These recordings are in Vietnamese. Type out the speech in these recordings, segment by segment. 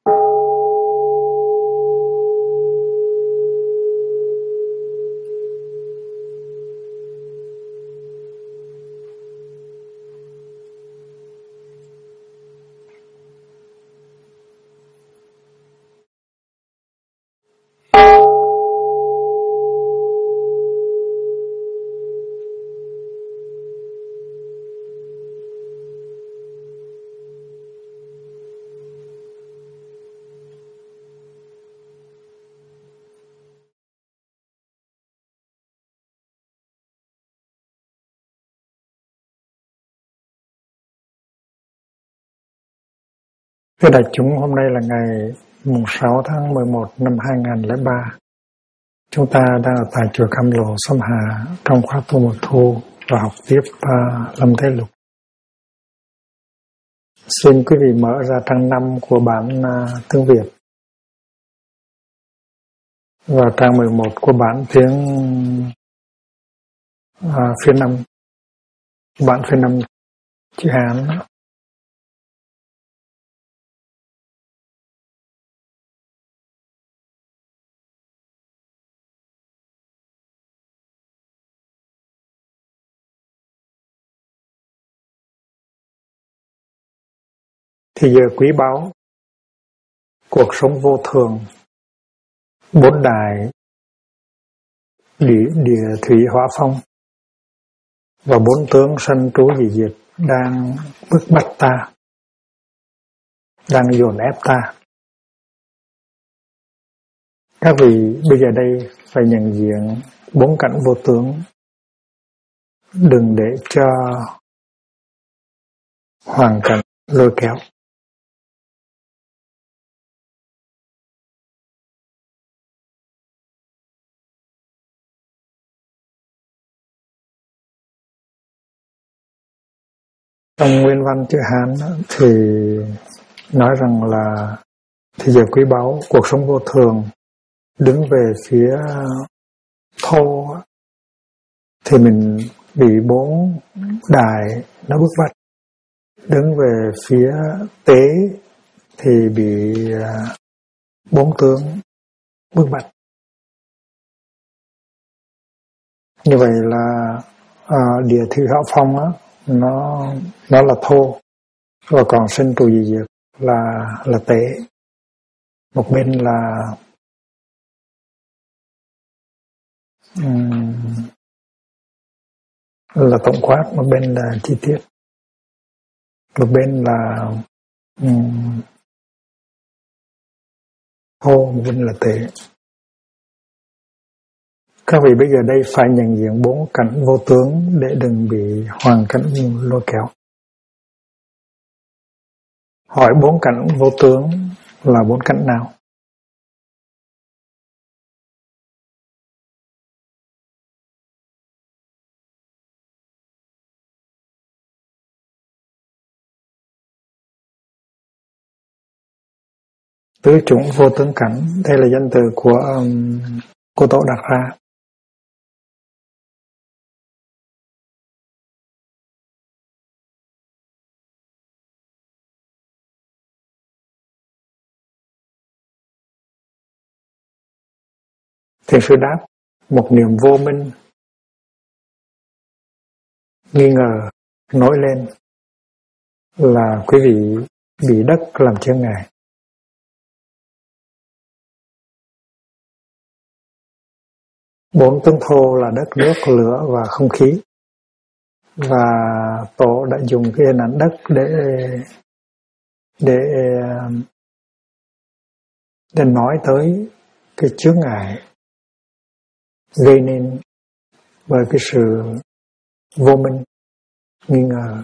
Thưa đại chúng, hôm nay là ngày 6 tháng 11 năm 2003. Chúng ta đang ở tại chùa Cam Lộ, Sông Hà trong khóa tu mùa thu và học tiếp Lâm Thế Lục. Xin quý vị mở ra trang 5 của bản tiếng Việt và trang 11 của bản tiếng phiên năm, bản phiên năm chữ Hán. Thì giờ quý báu, cuộc sống vô thường, bốn đài, địa thủy hỏa phong và bốn tướng sanh trú dị diệt đang bức bách ta, đang dồn ép ta. Các vị bây giờ đây phải nhận diện bốn cảnh vô tướng, đừng để cho hoàn cảnh lôi kéo. Trong nguyên văn chữ Hán thì nói rằng là thì giờ quý báu, cuộc sống vô thường, đứng về phía thô thì mình bị bốn đài nó bức bách, đứng về phía tế thì bị bốn tướng bức bách. Như vậy là địa thủy hỏa phong á, nó là thô, và còn sinh trụ dị diệt là tế. Một bên là tổng quát, một bên là chi tiết, một bên là thô, một bên là tế. Các vị bây giờ đây phải nhận diện bốn cảnh vô tướng để đừng bị hoàn cảnh lôi kéo. Hỏi bốn cảnh vô tướng là bốn cảnh nào? Tứ chủng vô tướng cảnh, đây là danh từ của Tổ đặt ra. Thiền sư đáp, một niềm vô minh, nghi ngờ nổi lên là quý vị bị đất làm chướng ngại. Bốn tướng thô là đất, nước, lửa và không khí. Và Tổ đã dùng cái hình ảnh đất để nói tới cái chướng ngại gây nên bởi cái sự vô minh, nghi ngờ.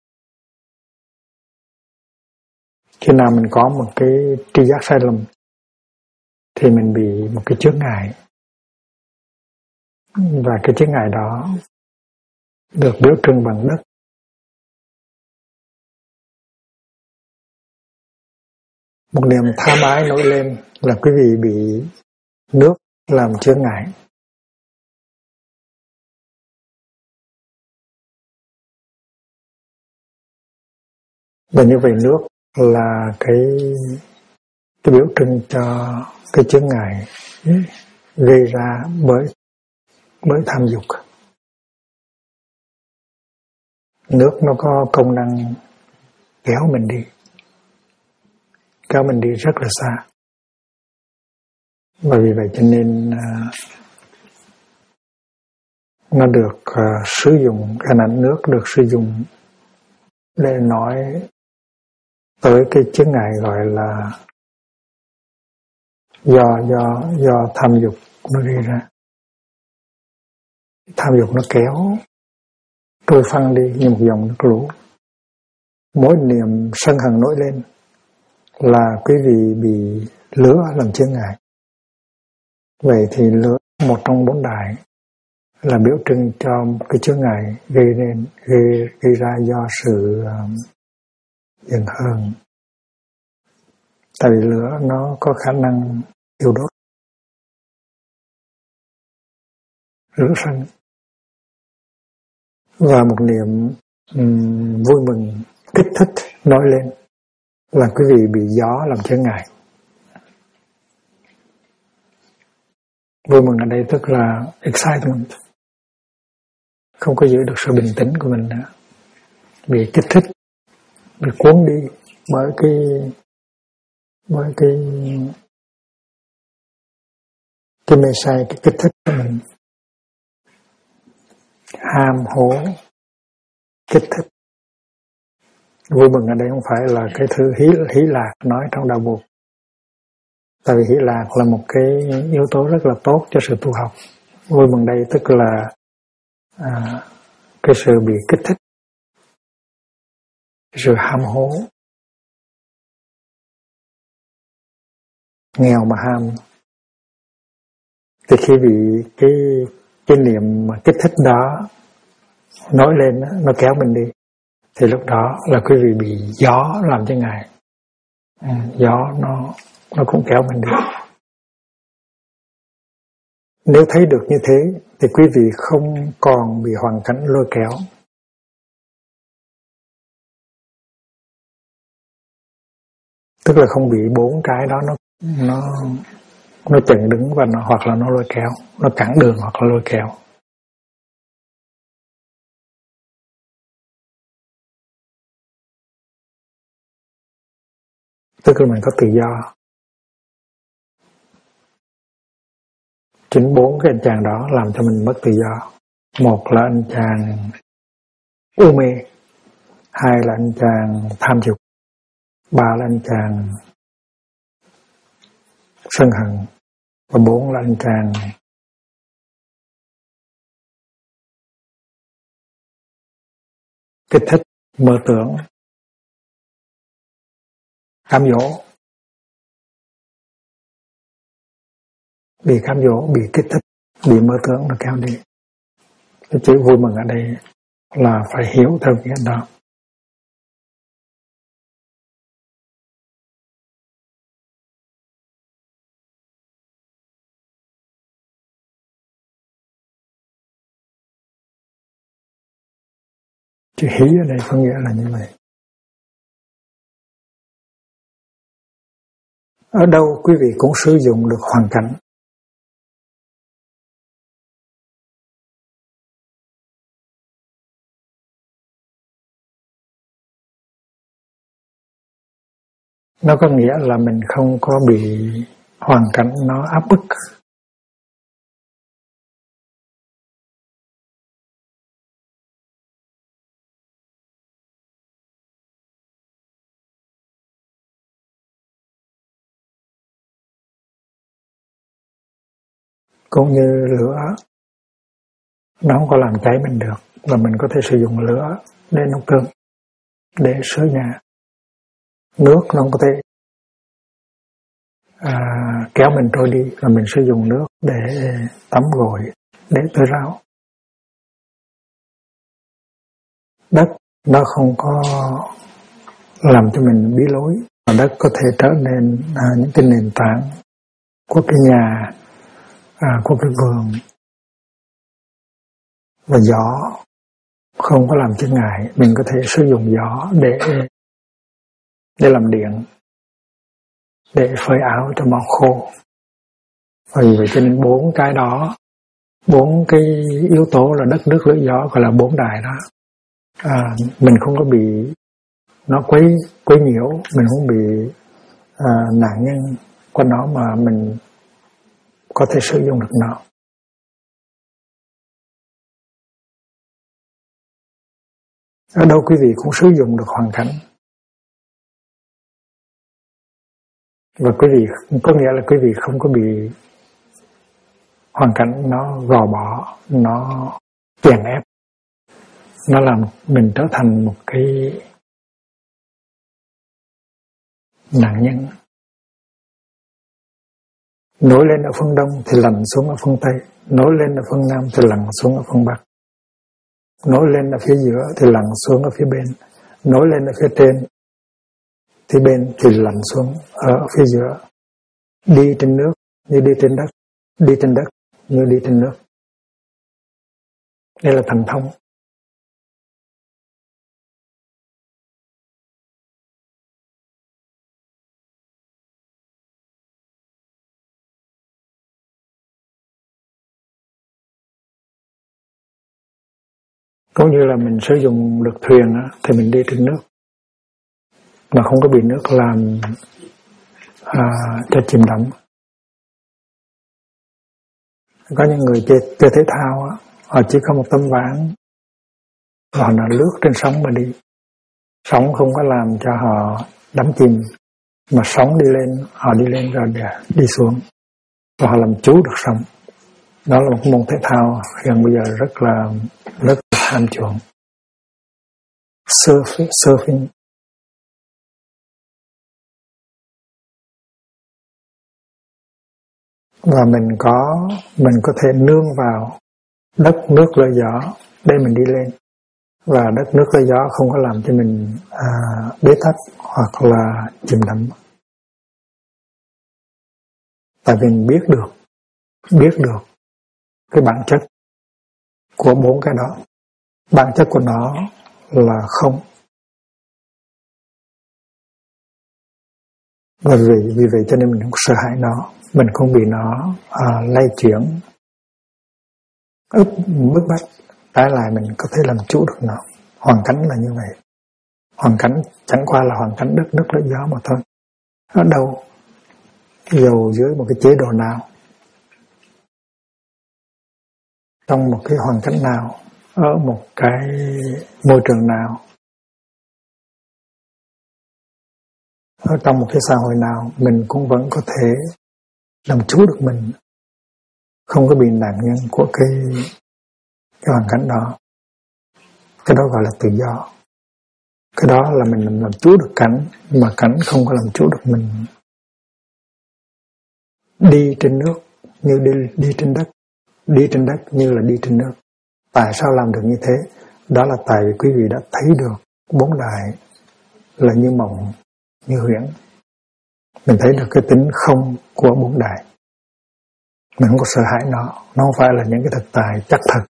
Khi nào mình có một cái tri giác sai lầm thì mình bị một cái chướng ngại, và cái chướng ngại đó được biểu trưng bằng đất. Một niềm tham ái nổi lên là quý vị bị nước làm chướng ngại. Và như vậy nước là cái cái biểu trưng cho cái chướng ngại gây ra bởi tham dục. Nước nó có công năng kéo mình đi rất là xa. Và vì vậy cho nên nó được sử dụng, hình ảnh nước được sử dụng để nói tới cái chướng ngại gọi là do tham dục nó gây ra. Tham dục nó kéo trôi phăng đi như một dòng nước lũ. Mỗi niệm sân hận nổi lên là quý vị bị lửa làm chướng ngại. Vậy thì lửa, một trong 4 đại, là biểu trưng cho cái chướng ngại gây ra do sự giận hờn. Tại vì lửa nó có khả năng thiêu đốt, rửa sân. Và một niệm vui mừng, kích thích nói lên là quý vị bị gió làm chướng ngại. Vui mừng ở đây tức là excitement, không có giữ được sự bình tĩnh của mình nữa, bị kích thích, bị cuốn đi bởi cái mê say, cái kích thích của mình, ham hố, kích thích. Vui mừng ở đây không phải là cái thứ hí lạc nói trong đạo buộc. Tại vì hỷ lạc là một cái yếu tố rất là tốt cho sự tu học. Vui mừng đây tức là cái sự bị kích thích, cái sự ham hố. Nghèo mà ham. Thì khi bị cái niệm mà kích thích đó nói lên, nó kéo mình đi, thì lúc đó là quý vị bị gió làm cho ngài. Gió nó cũng kéo mình đi. Nếu thấy được như thế thì quý vị không còn bị hoàn cảnh lôi kéo. Tức là không bị 4 cái đó nó chặn đứng và hoặc là nó lôi kéo, nó cản đường hoặc là lôi kéo. Tức là mình có tự do. Chính 4 cái anh chàng đó làm cho mình mất tự do. Một là anh chàng u mê, 2 là anh chàng tham dục, 3 là anh chàng sân hận, và 4 là anh chàng kích thích, mơ tưởng, cám dỗ. Bị cám dỗ, bị kích thích, bị mơ tưởng nó kéo đi. Cái chữ vui mừng ở đây là phải hiểu theo nghĩa đó. Chữ hí ở đây có nghĩa là như vậy. Ở đâu quý vị cũng sử dụng được hoàn cảnh. Nó có nghĩa là mình không có bị hoàn cảnh nó áp bức. Cũng như lửa, nó không có làm cháy mình được, và mình có thể sử dụng lửa để nấu cơm, để sưởi nhà. Nước nó không có thể kéo mình trôi đi, và mình sử dụng nước để tắm gội, để tưới rau. Đất nó không có làm cho mình bí lối, mà đất có thể trở nên những cái nền tảng của cái nhà, của cái vườn. Và gió không có làm chướng ngại, mình có thể sử dụng gió để làm điện, để phơi áo cho mau khô. Vì vậy cho nên 4 cái đó, 4 cái yếu tố là đất, nước, lửa, gió, gọi là 4 đài đó. Mình không có bị nó quấy nhiễu, mình không bị nạn nhân của nó, mà mình có thể sử dụng được nó. Ở đâu quý vị cũng sử dụng được hoàn cảnh. Và quý vị có nghĩa là quý vị không có bị hoàn cảnh nó gò bó, nó chèn ép, nó làm mình trở thành một cái nạn nhân. Nổi lên ở phương Đông thì lặn xuống ở phương Tây, nổi lên ở phương Nam thì lặn xuống ở phương Bắc, nổi lên ở phía giữa thì lặn xuống ở phía bên, nổi lên ở phía trên thì bên thì lặn xuống ở phía giữa. Đi trên nước như đi trên đất, đi trên đất như đi trên nước. Đây là thần thông. Cũng như là mình sử dụng được thuyền thì mình đi trên nước mà không có bị nước làm cho chìm đắm. Có những người chơi thể thao họ chỉ có một tấm ván và họ lướt trên sóng mà đi. Sóng không có làm cho họ đắm chìm, mà sóng đi lên, họ đi lên rồi đi xuống, và họ làm chủ được sóng. Đó là một môn thể thao hiện bây giờ rất là ham chuộng. Surfing. Và mình có thể nương vào đất, nước, lửa, gió để mình đi lên. Và đất, nước, lửa, gió không có làm cho mình bế tắc hoặc là chìm đắm. Tại vì mình biết được cái bản chất của 4 cái đó. Bản chất của nó là không. Và vì vậy cho nên mình không sợ hãi nó, mình không bị nó lay chuyển, bức bách. Trái lại mình có thể làm chủ được nó. Hoàn cảnh là như vậy. Hoàn cảnh chẳng qua là hoàn cảnh đất, nước, lửa, gió mà thôi. Ở đâu, dù dưới một cái chế độ nào, trong một cái hoàn cảnh nào, ở một cái môi trường nào, ở trong một cái xã hội nào, mình cũng vẫn có thể làm chủ được mình, không có bị nạn nhân của cái hoàn cảnh đó. Cái đó gọi là tự do. Cái đó là mình làm chủ được cảnh, mà cảnh không có làm chủ được mình. Đi trên nước như đi trên đất, đi trên đất như là đi trên nước. Tại sao làm được như thế? Đó là tại vì quý vị đã thấy được 4 đài là như mộng, như huyễn. Mình thấy được cái tính không của 4 đài. Mình không có sợ hãi nó không phải là những cái thực tại chắc thật.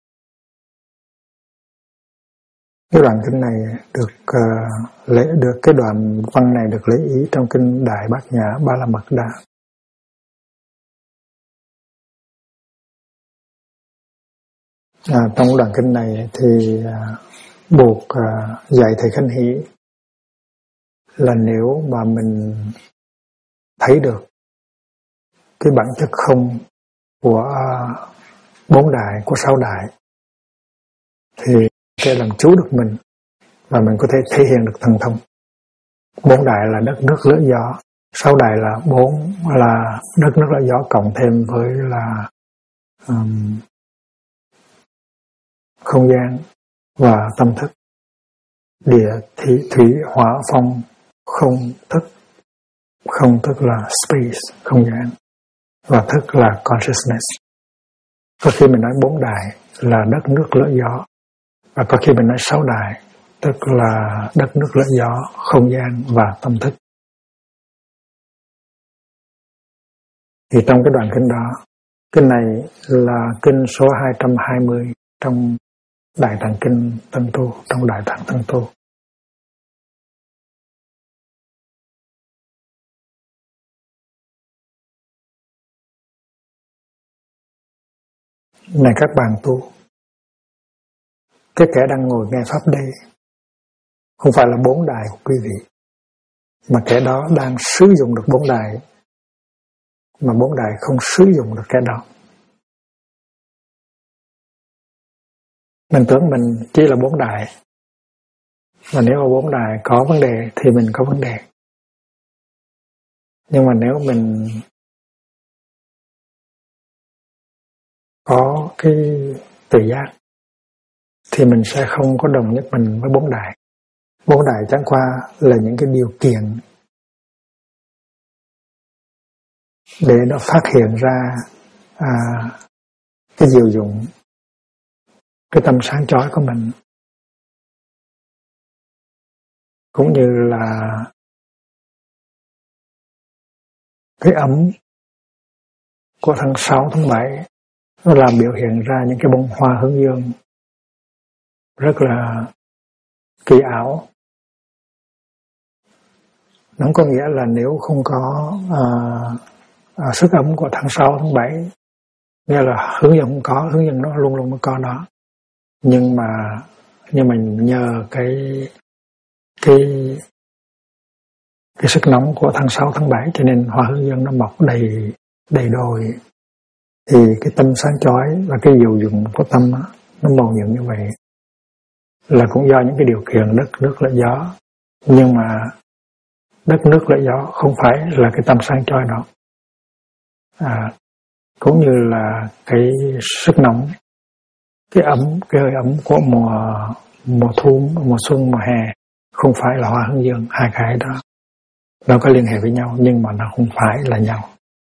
Cái đoạn kinh này được cái đoạn văn này được lấy ý trong kinh Đại Bát Nhã Ba La Mật Đa. Trong đoạn kinh này thì buộc dạy thầy Khánh Hỷ là nếu mà mình thấy được cái bản chất không của 4 đại, của 6 đại, thì sẽ làm chủ được mình và mình có thể thể hiện được thần thông. 4 đại là đất, nước, lửa, gió. 6 đại là 4 là đất, nước, lửa, gió cộng thêm với là không gian và tâm thức. Địa, thủy, hỏa, phong, không thức. Không thức là space, không gian, và thức là consciousness. Có khi mình nói 4 đại là đất, nước, lửa, gió, và có khi mình nói 6 đại tức là đất, nước, lửa, gió, không gian và tâm thức. Thì trong cái đoạn kinh đó, kinh này là kinh số 220 trong Đại Tạng Kinh Tân Tu, trong Đại Tạng Tân Tu. Này các bạn tu, cái kẻ đang ngồi nghe Pháp đây không phải là bốn đài của quý vị, mà kẻ đó đang sử dụng được bốn đài, mà bốn đài không sử dụng được kẻ đó. Mình tưởng mình chỉ là bốn đài, và nếu mà bốn đài có vấn đề thì mình có vấn đề. Nhưng mà nếu mình có cái tự giác thì mình sẽ không có đồng nhất mình với bốn đài. Bốn đài chẳng qua là những cái điều kiện để nó phát hiện ra cái diệu dụng, cái tâm sáng chói của mình, cũng như là cái ấm của tháng 6, tháng 7 nó làm biểu hiện ra những cái bông hoa hướng dương rất là kỳ ảo. Nó có nghĩa là nếu không có sức ấm của tháng 6, tháng 7, nghĩa là hướng dương không có, hướng dương nó luôn luôn nó có đó. Nhưng mà nhờ cái sức nóng của tháng 6, tháng 7 cho nên hoa hướng dương nó mọc đầy đồi. Thì cái tâm sáng chói và cái diệu dụng của tâm đó, nó màu nhiệm như vậy là cũng do những cái điều kiện đất nước lại gió. Nhưng mà đất nước lại gió không phải là cái tâm sáng chói đó. Cũng như là cái sức nóng, cái hơi ấm của mùa thu, mùa xuân, mùa hè không phải là hoa hướng dương. Hai cái đó nó có liên hệ với nhau nhưng mà nó không phải là nhau.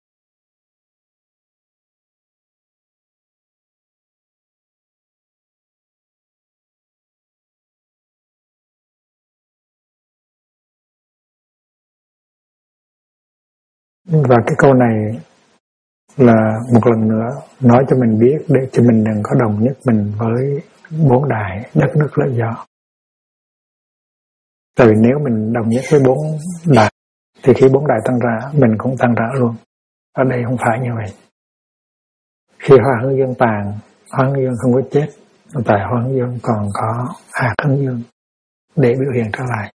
Và cái câu này là một lần nữa nói cho mình biết để cho mình đừng có đồng nhất mình với bốn đài đất nước lợi gió. Tại vì nếu mình đồng nhất với bốn đài thì khi bốn đài tăng ra mình cũng tăng ra luôn. Ở đây không phải như vậy. Khi hoa hướng dương tàn, hoa hướng dương không có chết, tại hoa hướng dương còn có hạt hướng dương để biểu hiện trở lại.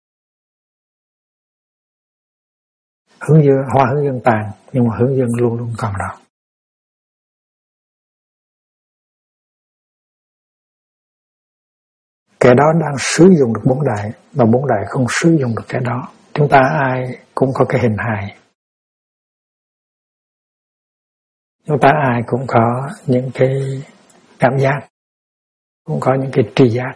Hoa hướng dương tàn nhưng mà hướng dương luôn luôn còn đó. Kẻ đó đang sử dụng được bốn đài mà bốn đài không sử dụng được kẻ đó. Chúng ta ai cũng có cái hình hài, chúng ta ai cũng có những cái cảm giác, cũng có những cái tri giác,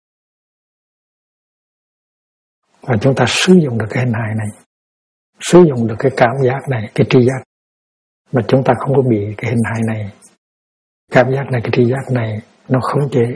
và chúng ta sử dụng được cái hình hài này, sử dụng được cái cảm giác này, cái tri giác, mà chúng ta không có bị cái hình hài này, cảm giác này, cái tri giác này nó khống chế.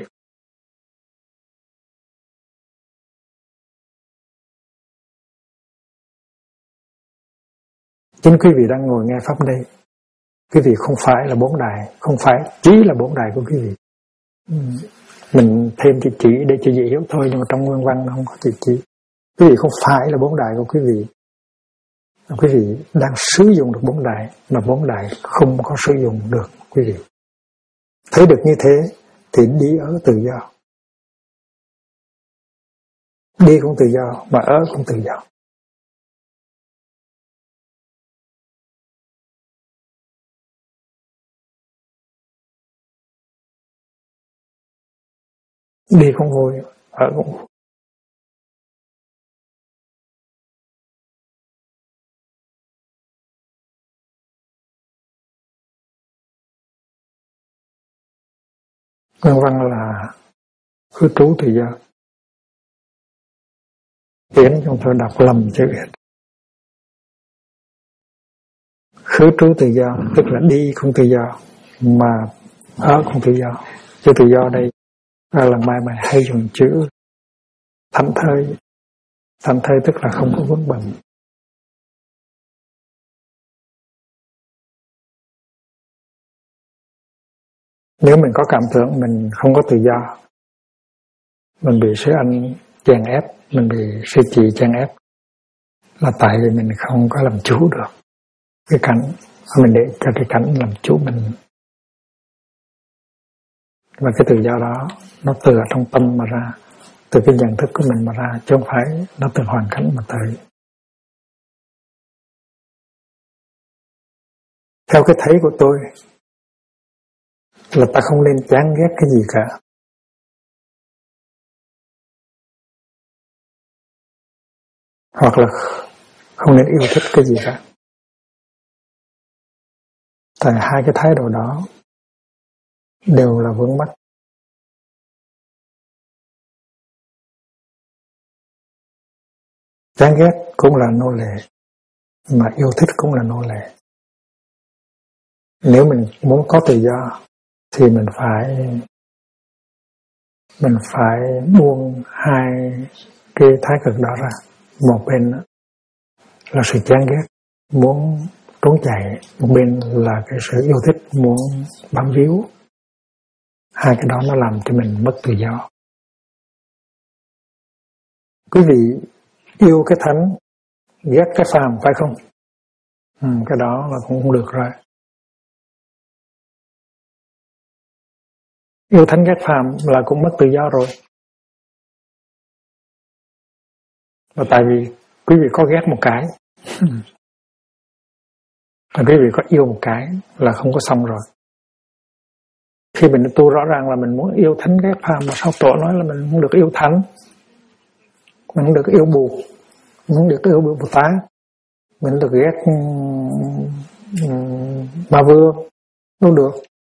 Chính quý vị đang ngồi nghe Pháp đây, quý vị không phải là bốn đài, không phải chỉ là bốn đài của quý vị. Mình thêm chỉ để cho dễ hiểu thôi, nhưng mà trong nguyên văn nó không có chỉ. Quý vị không phải là bốn đài của quý vị. Quý vị đang sử dụng được bốn đài, mà bốn đài không có sử dụng được quý vị. Thấy được như thế thì đi ở tự do. Đi cũng tự do, mà ở cũng tự do. Đi cũng vui, ở cũng vui. Nguyên văn là khứ trú tự do. Tiếng chúng tôi đọc lầm chữ Việt. Khứ trú tự do tức là đi không tự do, mà ở không tự do. Chữ tự do đây là mai hay dùng chữ thảnh thơi. Thảnh thơi tức là không có vướng bận. Nếu mình có cảm tưởng mình không có tự do, mình bị sư anh chèn ép, mình bị sư chị chèn ép, là tại vì mình không có làm chủ được cái cảnh, mình để cho cái cảnh làm chủ mình. Và cái tự do đó nó từ ở trong tâm mà ra, từ cái nhận thức của mình mà ra, chứ không phải nó từ hoàn cảnh mà tới. Theo cái thấy của tôi là ta không nên chán ghét cái gì cả, hoặc là không nên yêu thích cái gì cả. Tại hai cái thái độ đó đều là vướng mắc. Chán ghét cũng là nô lệ, mà yêu thích cũng là nô lệ. Nếu mình muốn có tự do thì mình phải buông hai cái thái cực đó ra. Một bên là sự chán ghét, muốn trốn chạy, một bên là cái sự yêu thích, muốn bám víu. Hai cái đó nó làm cho mình mất tự do. Quý vị yêu cái thánh, ghét cái phàm phải không? Cái đó là cũng không được rồi. Yêu thánh ghét phàm là cũng mất tự do rồi. Và tại vì quý vị có ghét một cái, và quý vị có yêu một cái là không có xong rồi. Khi mình tu rõ ràng là mình muốn yêu thánh ghét phàm, mà sao tổ nói là mình không được yêu thánh, mình không được yêu Bụt, mình không được yêu Bồ Tát, mình không được ghét Ba Vương, đâu được.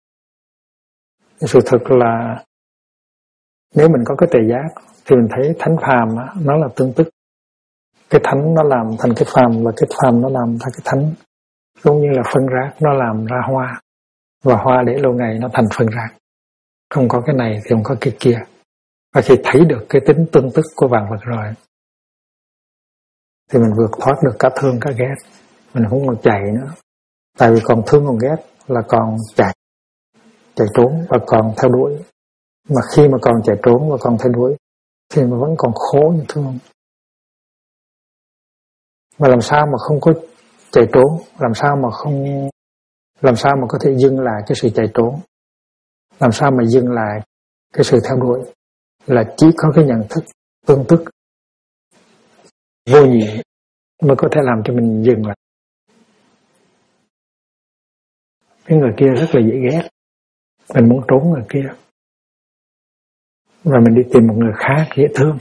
Sự thực là nếu mình có cái tuệ giác thì mình thấy thánh phàm nó là tương tức. Cái thánh nó làm thành cái phàm, và cái phàm nó làm thành cái thánh. Cũng như là phân rác nó làm ra hoa, và hoa để lâu ngày nó thành phân rác. Không có cái này thì không có cái kia. Và khi thấy được cái tính tương tức của vạn vật rồi thì mình vượt thoát được cả thương cả ghét. Mình không còn chạy nữa. Tại vì còn thương còn ghét là còn chạy trốn và còn theo đuổi. Mà khi mà còn chạy trốn và còn theo đuổi thì mà vẫn còn khổ như thương. Mà làm sao mà không có chạy trốn, làm sao mà có thể dừng lại cái sự chạy trốn, làm sao mà dừng lại cái sự theo đuổi, là chỉ có cái nhận thức tương tức vô nhị mới có thể làm cho mình dừng lại. Cái người kia rất là dễ ghét, mình muốn trốn người kia và mình đi tìm một người khác dễ thương.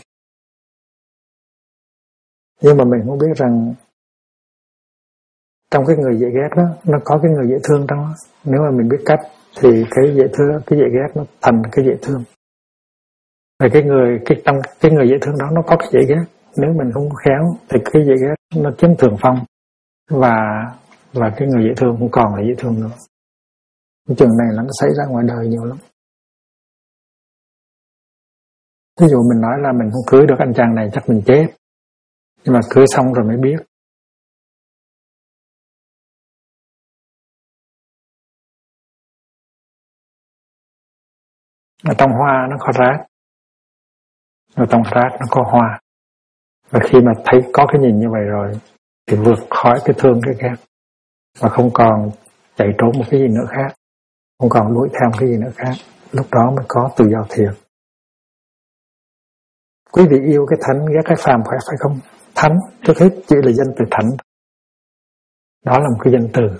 Nhưng mà mình không biết rằng trong cái người dễ ghét đó, nó có cái người dễ thương trong đó. Nếu mà mình biết cách thì cái dễ ghét nó thành cái dễ thương. Và trong cái người dễ thương đó nó có cái dễ ghét. Nếu mình không khéo thì cái dễ ghét nó chiếm thượng phong, và cái người dễ thương không còn là dễ thương nữa. Cái trường này nó xảy ra ngoài đời nhiều lắm. Ví dụ mình nói là mình không cưới được anh chàng này chắc mình chết, nhưng mà cưới xong rồi mới biết. Ở trong hoa nó có rác, ở trong rác nó có hoa. Và khi mà thấy có cái nhìn như vậy rồi thì vượt khỏi cái thương cái ghét, và không còn chạy trốn một cái gì nữa khác, không còn đuổi theo một cái gì nữa khác. Lúc đó mới có tự do thiền. Quý vị yêu cái thánh ghét cái phàm phải không? Thánh trước hết chỉ là danh từ thánh, đó là một cái danh từ.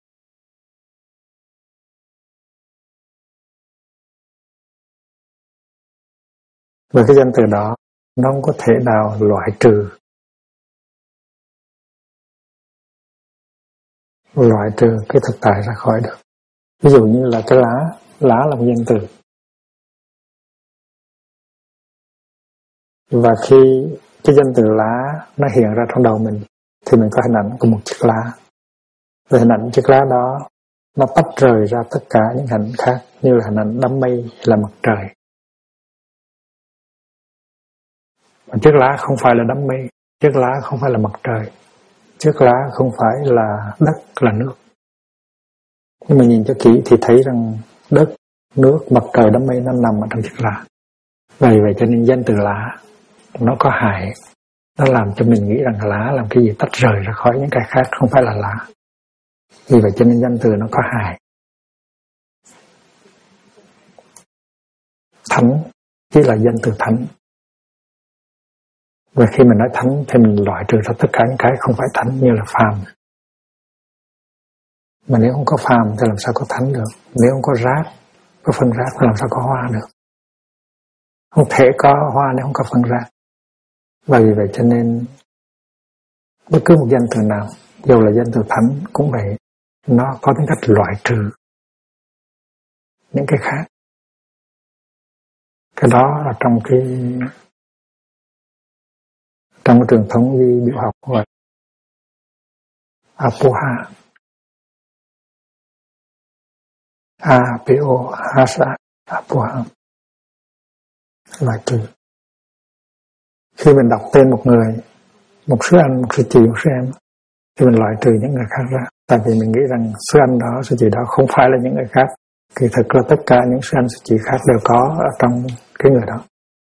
Và cái danh từ đó nó không có thể nào loại trừ cái thực tại ra khỏi được. Ví dụ như là cái lá là một danh từ. Và khi cái danh từ lá nó hiện ra trong đầu mình thì mình có hình ảnh của một chiếc lá. Và hình ảnh chiếc lá đó nó tách rời ra tất cả những hình ảnh khác, như là hình ảnh đám mây hay là mặt trời. Mà chiếc lá không phải là đám mây, chiếc lá không phải là mặt trời, chiếc lá không phải là đất, là nước. Nhưng mà nhìn cho kỹ thì thấy rằng đất, nước, mặt trời, đám mây nó nằm ở trong chiếc lá. Vậy cho nên danh từ lá nó có hại. Nó làm cho mình nghĩ rằng lá làm cái gì tách rời ra khỏi những cái khác, không phải là lá. Vì vậy cho nên danh từ nó có hại. thánh chỉ là danh từ thánh. Và khi mình nói thánh thì mình loại trừ ra tất cả những cái không phải thánh như là phàm. Mà nếu không có phàm thì làm sao có thánh được? Nếu không có rác, có phân rác thì làm sao có hoa được? Không thể có hoa nếu không có phân rác. Và vì vậy cho nên bất cứ một danh từ nào, dù là danh từ thánh cũng vậy, nó có tính cách loại trừ những cái khác. Cái đó là trong cái truyền thống vi biểu học gọi Apoha. A-P-O-H-A Apoha. Loại trừ. Khi mình đọc tên một người, một sư anh, một sư chị, một sư em, thì mình loại trừ những người khác ra. Tại vì mình nghĩ rằng sư anh đó, sư chị đó không phải là những người khác. Kỳ thực là tất cả những sư anh, sư chị khác đều có ở trong cái người đó.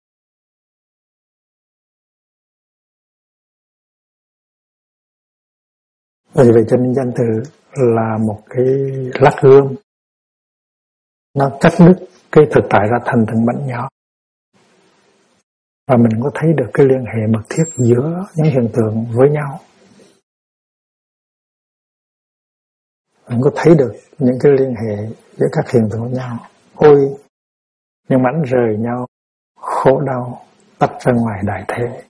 Vì vậy cho nên danh từ là một cái lát gươm. Nó cắt đứt cái thực tại ra thành từng mảnh nhỏ. Và mình có thấy được cái liên hệ mật thiết giữa những hiện tượng với nhau. Mình có thấy được những cái liên hệ giữa các hiện tượng với nhau. Ôi, những mảnh rời nhau, khổ đau, tách ra ngoài đại thế.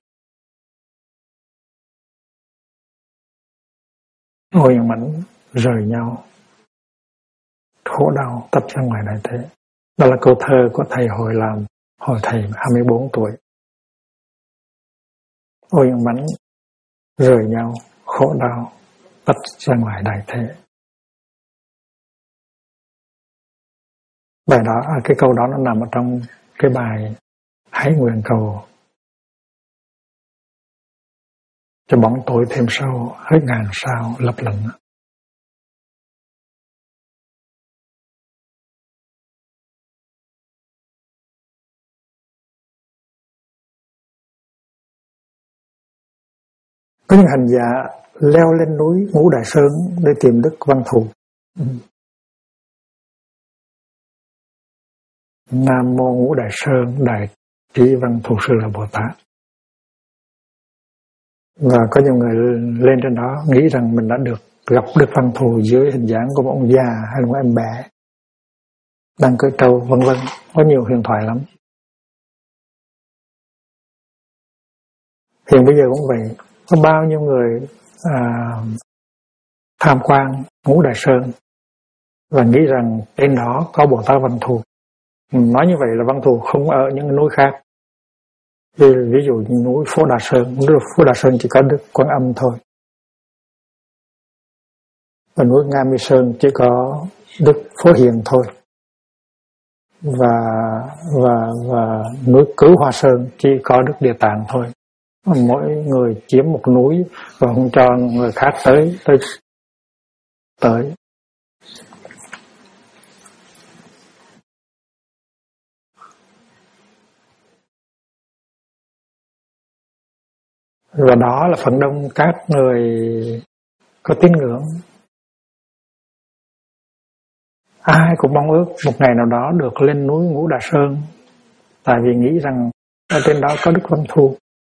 Ôi, những mảnh rời nhau, khổ đau, tách ra ngoài đại thế. Đó là câu thơ của thầy Hội Làm, hồi thầy 24 tuổi. Ôi, những mảnh rời nhau, khổ đau, tách ra ngoài đại thế. Bài đó, cái câu đó nó nằm ở trong cái bài Hãy nguyện cầu cho bóng tối thêm sâu, hết ngàn sao lấp lánh. Có những hành giả leo lên núi Ngũ Đại Sơn để tìm Đức Văn Thù. Nam Mô Ngũ Đại Sơn, Đại Trí Văn Thù Sư là Bồ Tát. Và có nhiều người lên trên đó nghĩ rằng mình đã được gặp Đức Văn Thù dưới hình dáng của một ông già hay là một em bé đang cưỡi trâu, vân vân. Có nhiều huyền thoại lắm. Hiện bây giờ cũng vậy. Có bao nhiêu người tham quan Ngũ Đại Sơn và nghĩ rằng trên đó có Bồ Tát Văn Thù. Nói như vậy là Văn Thù không ở những núi khác. Ví dụ như núi Phổ Đà Sơn, Phổ Đà Sơn chỉ có Đức Quan Âm thôi. Và núi Nga Mi Sơn chỉ có Đức Phổ Hiền thôi. Và núi Cứu Hoa Sơn chỉ có Đức Địa Tạng thôi. Mỗi người chiếm một núi và không cho người khác tới. Và đó là phần đông các người có tín ngưỡng. Ai cũng mong ước một ngày nào đó được lên núi Ngũ Đà Sơn, tại vì nghĩ rằng ở trên đó có Đức Văn Thù.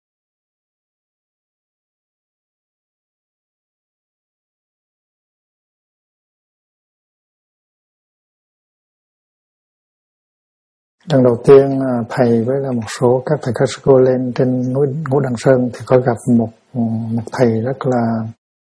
Lần đầu tiên thầy với là một số các thầy các sư cô lên trên núi Ngũ Đằng Sơn thì có gặp một thầy rất là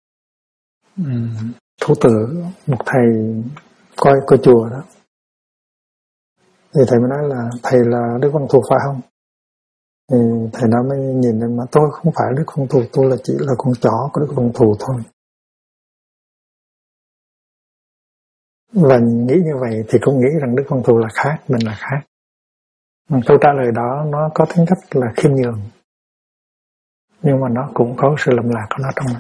thú tử, một thầy coi chùa đó. Thì thầy mới nói là thầy là Đức Văn Thù phải không? Thì thầy đó mới nhìn lên mà tôi không phải Đức Văn Thù, tôi là chỉ là con chó của Đức Văn Thù thôi. Và nghĩ như vậy thì cũng nghĩ rằng Đức Văn Thù là khác, mình là khác. Câu trả lời đó nó có tính cách là khiêm nhường, nhưng mà nó cũng có sự lầm lạc của nó trong đó.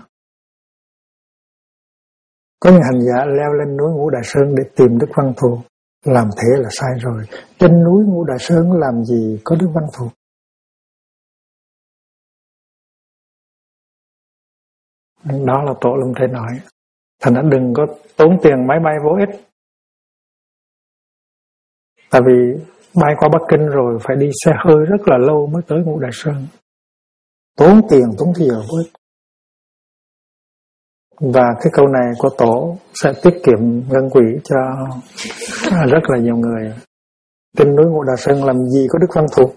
Có những hành giả leo lên núi Ngũ Đại Sơn để tìm Đức Văn Thù, làm thế là sai rồi. Trên núi Ngũ Đại Sơn làm gì có Đức Văn Thù? Đó là Tổ Lâm Thế nói. Thành ra đừng có tốn tiền máy bay vô ích. Tại vì bay qua Bắc Kinh rồi phải đi xe hơi rất là lâu mới tới Ngũ Đại Sơn, tốn tiền tốn thời giờ với. Và cái câu này của Tổ sẽ tiết kiệm ngân quỹ cho rất là nhiều người. Trên núi Ngũ Đại Sơn làm gì có Đức Văn Thù?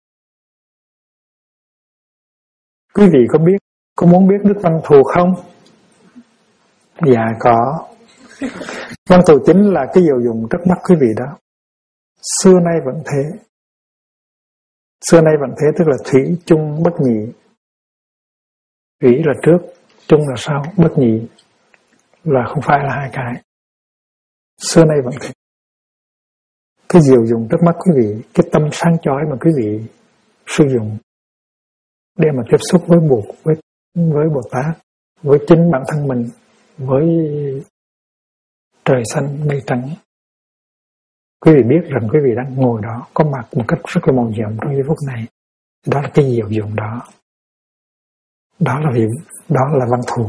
Quý vị có muốn biết Đức Văn Thù không? Dạ có. Văn Thù chính là cái diệu dụng trước mắt quý vị đó. Xưa nay vẫn thế. Xưa nay vẫn thế tức là thủy chung bất nhị. Thủy là trước, chung là sau, bất nhị là không phải là hai cái. Xưa nay vẫn thế. Cái diệu dụng trước mắt quý vị, cái tâm sáng chói mà quý vị sử dụng để mà tiếp xúc với Bồ Tát, với chính bản thân mình, với trời xanh mây trắng. Quý vị biết rằng quý vị đang ngồi đó, có mặt một cách rất là màu nhiệm trong giây phút này. Đó là cái diệu dụng đó. Đó là Văn Thù.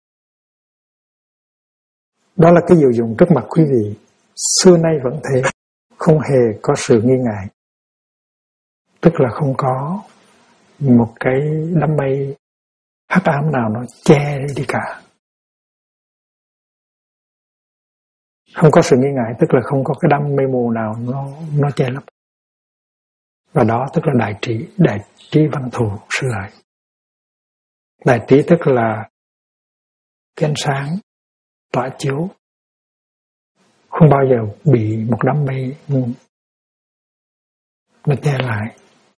Đó là cái diệu dụng trước mặt quý vị. Xưa nay vẫn thế, không hề có sự nghi ngại. Tức là không có một cái đám mây hắc ám nào nó che đi cả. Không có sự nghi ngại tức là không có cái đám mây mù nào nó che lấp. Và đó tức là đại trí Văn Thù sư lợi. Đại trí tức là cái ánh sáng tỏa chiếu, không bao giờ bị một đám mây nó che lại.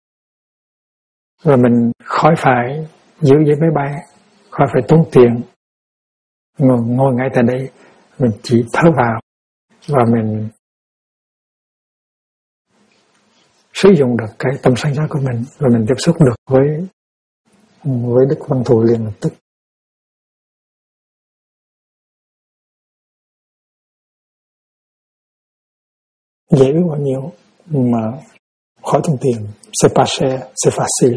Và mình khỏi phải giữ giấy máy bay, khỏi phải tốn tiền, ngồi ngay tại đây, mình chỉ thở vào và mình sử dụng được cái tâm sáng giá của mình, và mình tiếp xúc được với Đức Văn Thù liền lập tức. Dễ bao nhiêu mà khỏi tốn tiền, c'est pas cher, c'est facile.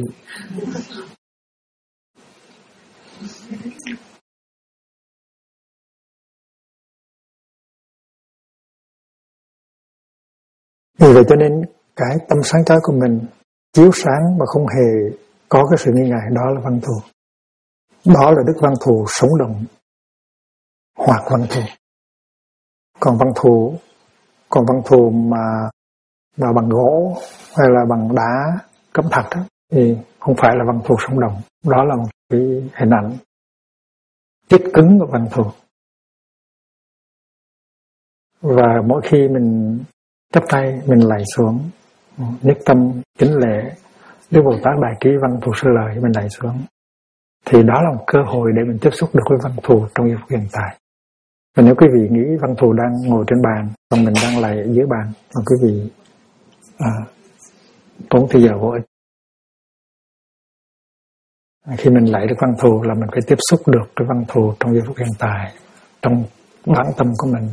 Vì vậy cho nên cái tâm sáng chói của mình chiếu sáng mà không hề có cái sự nghi ngại, đó là Văn Thù. Đó là Đức Văn Thù sống động, hoặc Văn Thù. Còn Văn Thù mà bằng gỗ hay là bằng đá cẩm thạch đó, thì không phải là Văn Thù sống động. Đó là một cái hình ảnh chất cứng của Văn Thù. Và mỗi khi mình chắp tay, mình lạy xuống, nhất tâm kính lễ Đức Bồ Tát Đại Trí Văn Thù sư lợi, mình lạy xuống, thì đó là một cơ hội để mình tiếp xúc được với Văn Thù trong giây phút hiện tại. Và nếu quý vị nghĩ Văn Thù đang ngồi trên bàn, còn mình đang lạy ở dưới bàn, còn quý vị tốn thời giờ vô ích. Khi mình lạy được Văn Thù là mình phải tiếp xúc được với Văn Thù trong giây phút hiện tại, trong bản tâm của mình.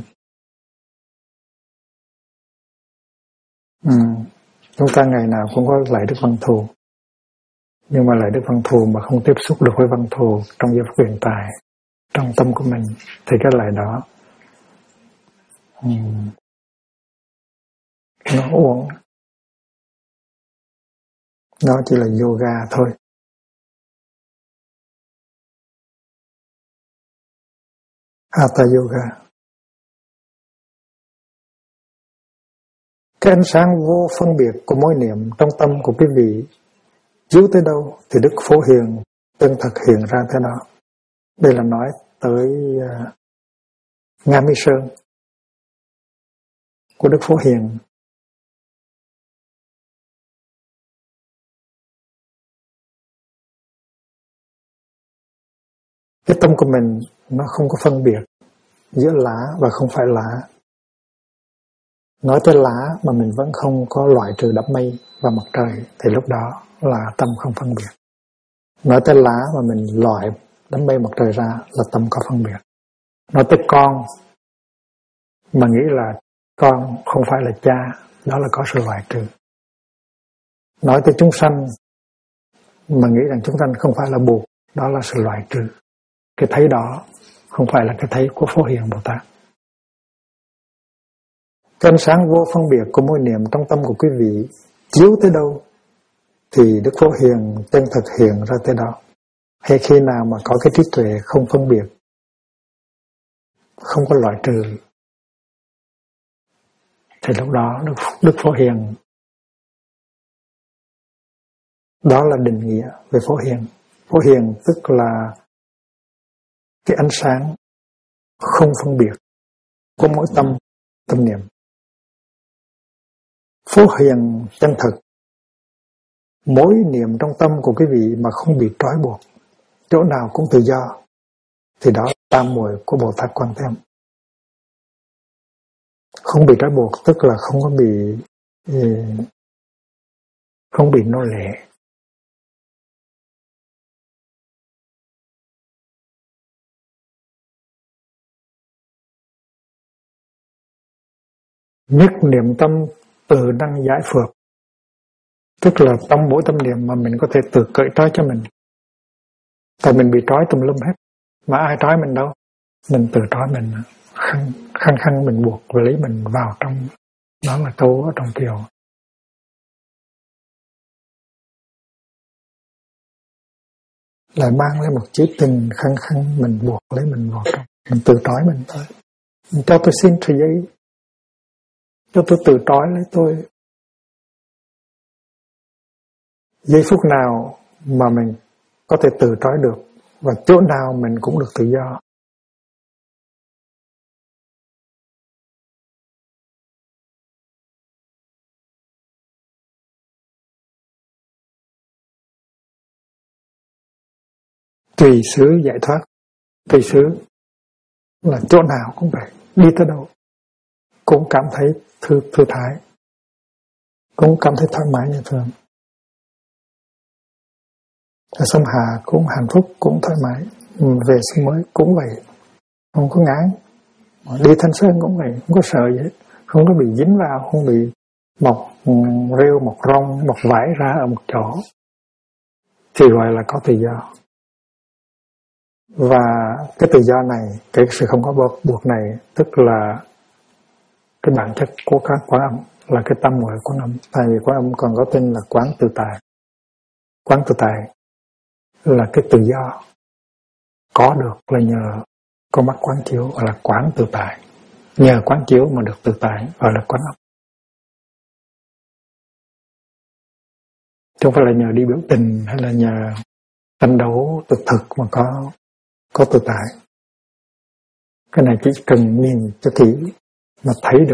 Chúng ta ngày nào cũng có lạy Đức Văn Thù, nhưng mà lạy Đức Văn Thù mà không tiếp xúc được với Văn Thù trong giây phút hiện tại, trong tâm của mình, thì cái lạy đó nó uổng. Nó chỉ là yoga thôi. Hatha yoga. Cái ánh sáng vô phân biệt của mỗi niệm trong tâm của quý vị chiếu tới đâu thì Đức Phổ Hiền chân thật hiện ra thế đó. Đây là nói tới Nga Mi Sơn của Đức Phổ Hiền. Cái tâm của mình nó không có phân biệt giữa lá và không phải lá. Nói tới lá mà mình vẫn không có loại trừ đám mây và mặt trời, thì lúc đó là tâm không phân biệt. Nói tới lá mà mình loại đám mây mặt trời ra là tâm có phân biệt. Nói tới con mà nghĩ là con không phải là cha, đó là có sự loại trừ. Nói tới chúng sanh mà nghĩ rằng chúng sanh không phải là buộc, đó là sự loại trừ. Cái thấy đó không phải là cái thấy của Phổ Hiền Bồ Tát. Cái ánh sáng vô phân biệt của mỗi niệm trong tâm của quý vị chiếu tới đâu thì Đức Phổ Hiền chân thật hiện ra tới đó. Hay khi nào mà có cái trí tuệ không phân biệt, không có loại trừ, thì lúc đó Đức Phổ Hiền, đó là định nghĩa về Phổ Hiền. Phổ Hiền tức là cái ánh sáng không phân biệt của mỗi tâm niệm. Phổ Hiền chân thực, mỗi niệm trong tâm của quý vị mà không bị trói buộc, chỗ nào cũng tự do, thì đó là tam muội của Bồ Tát Quan Thế Âm. Không bị trói buộc tức là không bị nô lệ. Nhất niệm tâm tự năng giải phược, tức là trong mỗi tâm niệm mà mình có thể tự cởi trói cho mình. Tại mình bị trói tùm lum hết, mà ai trói mình đâu, mình tự trói mình, khăng mình buộc và lấy mình vào trong. Đó là câu ở trong Kiều. Lại mang lên một chữ tình, khăng mình buộc lấy mình vào trong, mình tự trói mình thôi. Mình cho tôi xin tờ giấy, cho tôi tự trói lấy tôi. Giây phút nào mà mình có thể tự trói được, và chỗ nào mình cũng được tự do. Tùy xứ giải thoát. Tùy xứ là chỗ nào cũng vậy, đi tới đâu cũng cảm thấy thư thái, cũng cảm thấy thoải mái như thường. Ở sông Hà cũng hạnh phúc, cũng thoải mái. Về sông mới cũng vậy, không có ngán. Đi Thanh Sơn cũng vậy, không có sợ gì hết, không có bị dính vào, không bị mọc rêu, mọc rong, mọc vải ra ở một chỗ, thì gọi là có tự do. Và cái tự do này, cái sự không có buộc này, tức là cái bản chất của các Quán Âm, là cái tâm muội Quán Âm. Tại vì Quán Âm còn có tên là Quán Tự Tại. Quán Tự Tại là cái tự do có được là nhờ con mắt quán chiếu, gọi là Quán Tự Tại. Nhờ quán chiếu mà được tự tại, gọi là Quán Âm. Chứ không phải là nhờ đi biểu tình hay là nhờ tranh đấu thực mà có tự tại. Cái này chỉ cần nhìn cho kỹ mà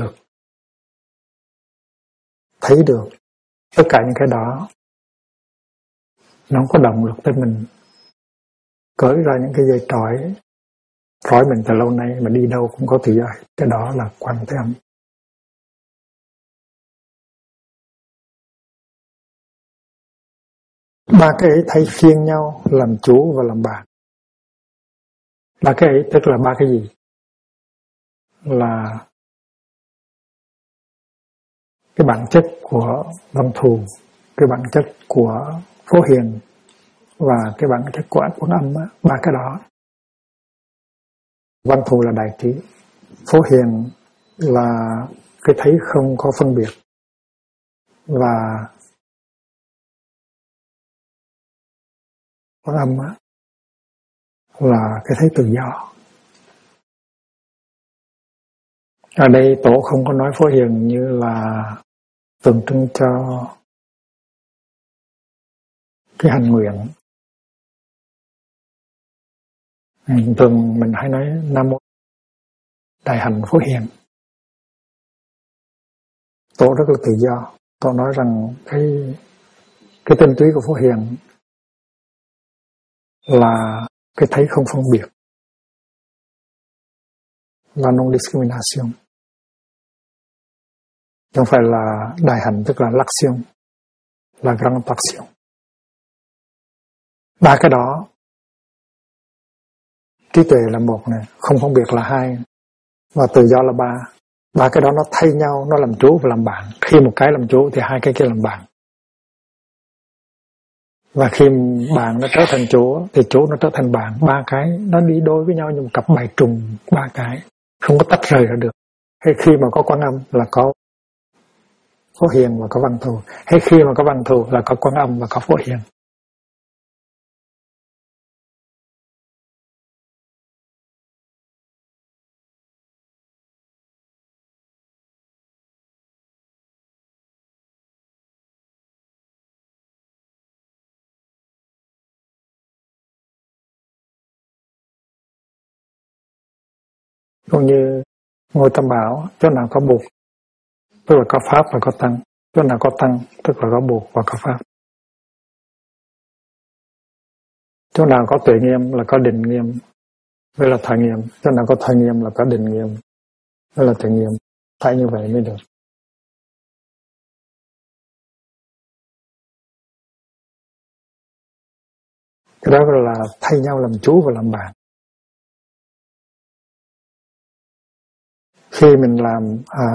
thấy được tất cả những cái đó, nó không có động lực tới mình, cởi ra những cái dây trói mình từ lâu nay mà đi đâu cũng có tự do. Cái đó là Quan Thế Âm. Ba cái ấy thay phiên nhau làm chủ và làm bạn. Ba cái ấy tức là ba cái gì? Là cái bản chất của Văn Thù, cái bản chất của Phổ Hiền và cái bản chất của Quán Âm á. Ba cái đó. Văn Thù là đại trí, Phổ Hiền là cái thấy không có phân biệt, và Quán Âm á là cái thấy tự do. Ở đây Tổ không có nói Phổ Hiền như là tượng trưng cho cái hành nguyện. Thường mình hay nói Nam Mô Đại Hạnh Phổ Hiền. Tổ rất là tự do. Tổ nói rằng cái tinh túy của Phổ Hiền là cái thấy không phân biệt, là non-discrimination. Không phải là đại hạnh tức là l'action, là grand action. Ba cái đó, trí tuệ là một này, không phân biệt là hai, và tự do là ba. Ba cái đó nó thay nhau, nó làm chủ và làm bạn. Khi một cái làm chủ thì hai cái kia làm bạn. Và khi bạn nó trở thành chủ thì chủ nó trở thành bạn. Ba cái nó đi đôi với nhau như một cặp bài trùng, ba cái không có tách rời ra được. Hay khi mà có Quan Âm là có Phổ Hiền và có Văn Thù. Hay khi mà có Văn Thù là có Quan Âm và có Phổ Hiền. Cũng như ngôi Tam Bảo, chỗ nào có Bụt tức là có Pháp và có Tăng, chỗ nào có Tăng tức là có Bụt và có Pháp. Chỗ nào có Tuệ Nghiêm là có Định Nghiêm, đây là Thoại Nghiêm. Chỗ nào có Thoại Nghiêm là có Định Nghiêm, đây là Tuệ Nghiêm. Phải như vậy mới được. Cái đó là thay nhau làm chú và làm bạn. Khi mình làm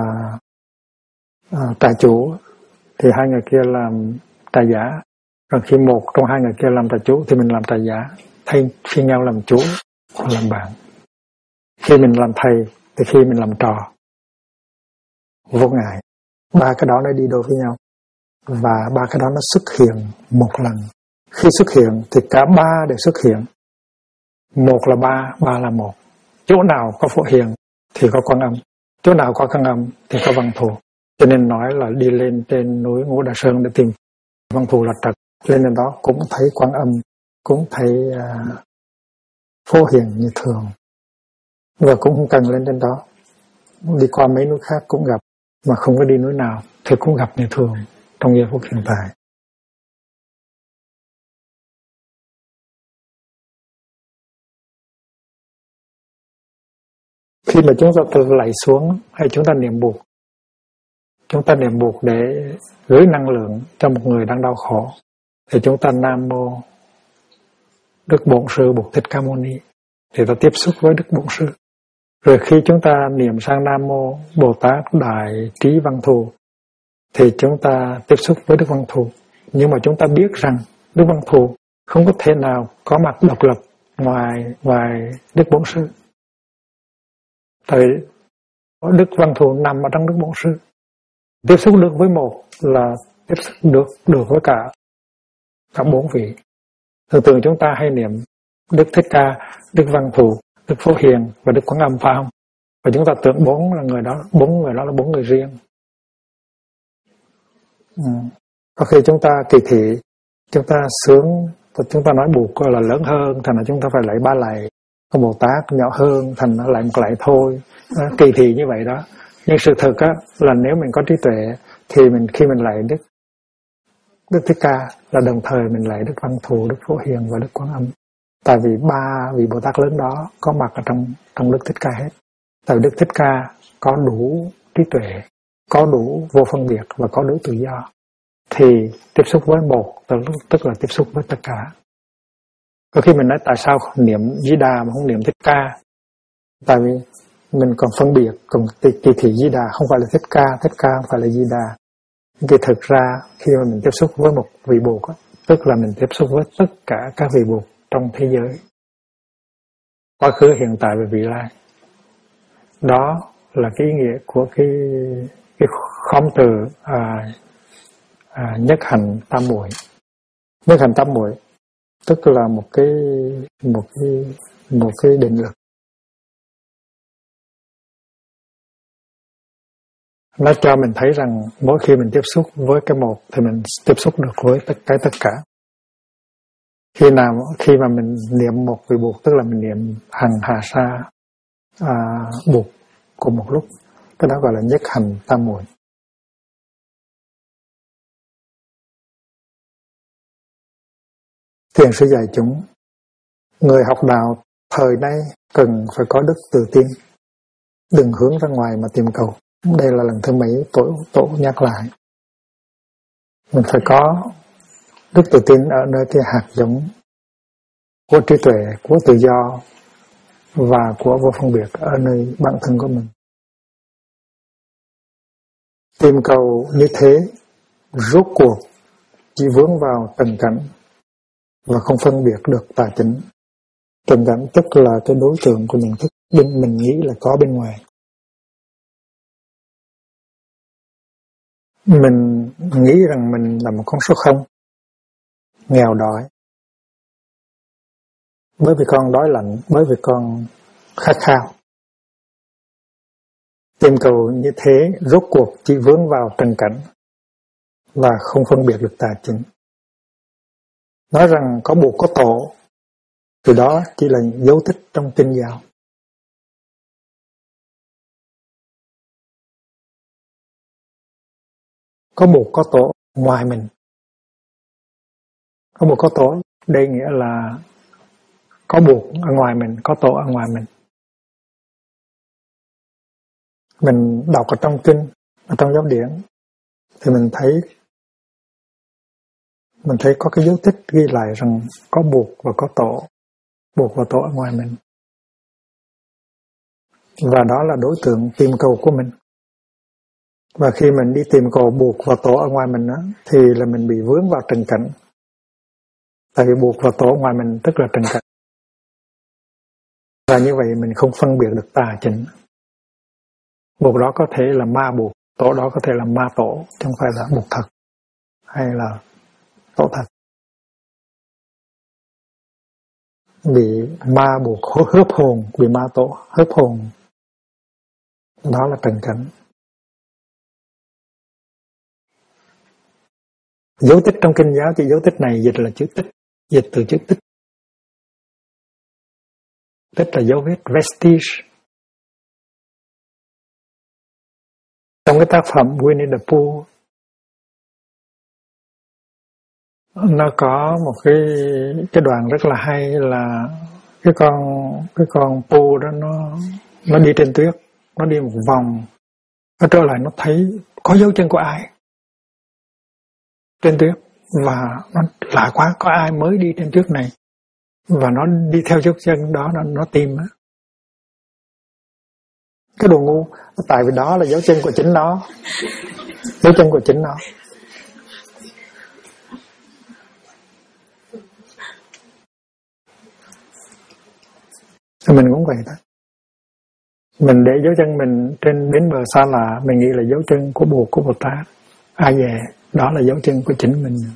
trà chủ thì hai người kia làm trà giả. Còn khi một trong hai người kia làm trà chủ thì mình làm trà giả, thay phiên nhau làm chú và làm bạn. Khi mình làm thầy thì khi mình làm trò, vô ngại. Ba cái đó nó đi đôi với nhau. Và ba cái đó nó xuất hiện một lần. Khi xuất hiện thì cả ba đều xuất hiện. Một là ba, ba là một. Chỗ nào có Phổ Hiền thì có Quan Âm, chỗ nào có Quan Âm thì có Văn Thù. Cho nên nói là đi lên trên núi Ngũ Đà Sơn để tìm Văn Thù là trật. Lên đến đó cũng thấy Quan Âm, cũng thấy Phổ Hiền như thường. Và cũng không cần lên trên đó. Đi qua mấy núi khác cũng gặp, mà không có đi núi nào thì cũng gặp như thường trong giây phút hiện tại. Khi mà chúng ta lạy xuống hay chúng ta niệm Bụt, chúng ta niệm Bụt để gửi năng lượng cho một người đang đau khổ, thì chúng ta Nam Mô Đức Bổn Sư Bụt Thích Ca Mâu Ni, thì ta tiếp xúc với Đức Bổn Sư. Rồi khi chúng ta niệm sang Nam Mô Bồ Tát Đại Trí Văn Thù, thì chúng ta tiếp xúc với Đức Văn Thù. Nhưng mà chúng ta biết rằng Đức Văn Thù không có thể nào có mặt độc lập ngoài Đức Bổn Sư. Tại Đức Văn Thù nằm ở trong Đức Bổn Sư. Tiếp xúc được với một là tiếp xúc được với cả bốn vị. Thường chúng ta hay niệm Đức Thích Ca, Đức Văn Thù, Đức Phổ Hiền và Đức Quán Âm, phải không? Và chúng ta tưởng bốn người đó là bốn người riêng. Có khi chúng ta kỳ thị, chúng ta sướng, chúng ta nói Bụt là lớn hơn, thành là chúng ta phải lạy ba lạy. Có Bồ Tát nhỏ hơn, thành nó lại một lạy thôi. Kỳ thị như vậy đó. Nhưng sự thực á, là nếu mình có trí tuệ thì khi mình lạy Đức Thích Ca là đồng thời mình lạy Đức Văn Thù, Đức Phổ Hiền và Đức Quán Âm. Tại vì ba vị Bồ Tát lớn đó có mặt ở trong Đức Thích Ca hết. Tại vì Đức Thích Ca có đủ trí tuệ, có đủ vô phân biệt và có đủ tự do. Thì tiếp xúc với một tức là tiếp xúc với tất cả. Có khi mình nói tại sao niệm Di Đà mà không niệm Thích Ca? Tại vì mình còn phân biệt, còn kỳ thị Di Đà không phải là Thích Ca không phải là Di Đà. Thì thực ra khi mà mình tiếp xúc với một vị Bụt, tức là mình tiếp xúc với tất cả các vị Bụt trong thế giới, quá khứ, hiện tại và vị lai. Đó là cái ý nghĩa của cái khóm từ nhất hành tam muội. Nhất hành tam muội tức là một cái định lực. Nó cho mình thấy rằng mỗi khi mình tiếp xúc với cái một thì mình tiếp xúc được với tất cả. Khi mà mình niệm một vị Bụt tức là mình niệm hằng hà sa Bụt cùng một lúc. Cái đó gọi là nhất hành tam muội. Thiền sư dạy chúng, người học đạo thời nay cần phải có đức tự tin, đừng hướng ra ngoài mà tìm cầu. Đây là lần thứ mấy tổ nhắc lại. Mình phải có đức tự tin ở nơi cái hạt giống của trí tuệ, của tự do và của vô phân biệt ở nơi bản thân của mình. Tìm cầu như thế rốt cuộc chỉ vướng vào trần cảnh và không phân biệt được tà chánh. Trần cảnh tức là cái đối tượng của nhận thức mình nghĩ là có bên ngoài. Mình nghĩ rằng mình là một con số không, nghèo đói, bởi vì con đói lạnh, bởi vì con khát khao. Tìm cầu như thế rốt cuộc chỉ vướng vào trần cảnh và không phân biệt được tà chính. Nói rằng có buộc có tổ, từ đó chỉ là dấu tích trong kinh giáo. Có buộc có tổ ngoài mình. Có buộc có tổ, đây nghĩa là có buộc ở ngoài mình, có tổ ở ngoài mình. Mình đọc ở trong kinh, ở trong giáo điển, thì mình thấy có cái dấu tích ghi lại rằng có buộc và có tổ, buộc và tổ ở ngoài mình. Và đó là đối tượng tìm cầu của mình. Và khi mình đi tìm cầu buộc và tổ ở ngoài mình đó, thì là mình bị vướng vào trần cảnh. Tại vì buộc và tổ ở ngoài mình tức là trần cảnh. Và như vậy mình không phân biệt được tà chính. Buộc đó có thể là ma buộc, tổ đó có thể là ma tổ, chứ không phải là buộc thật hay là tổ thật. Bị ma buộc hớp hồn, bị ma tổ hớp hồn, đó là trần cảnh. Dấu tích trong kinh giáo, chỉ dấu tích này dịch là chữ tích, dịch từ chữ tích. Tích là dấu vết, vestige. Trong cái tác phẩm Winnie the Pooh, nó có một cái đoạn rất là hay là cái con Pooh đó nó đi trên tuyết, nó đi một vòng, nó trở lại nó thấy có dấu chân của ai trên tuyết, và nó lạ quá, có ai mới đi trên tuyết này, và nó đi theo dấu chân đó, nó tìm á. Cái đồ ngu, tại vì đó là dấu chân của chính nó, dấu chân của chính nó. Thì mình cũng vậy đó. Mình để dấu chân mình trên bến bờ xa lạ, mình nghĩ là dấu chân của Bụt, của Bồ Tát. Ai về, đó là dấu chân của chính mình.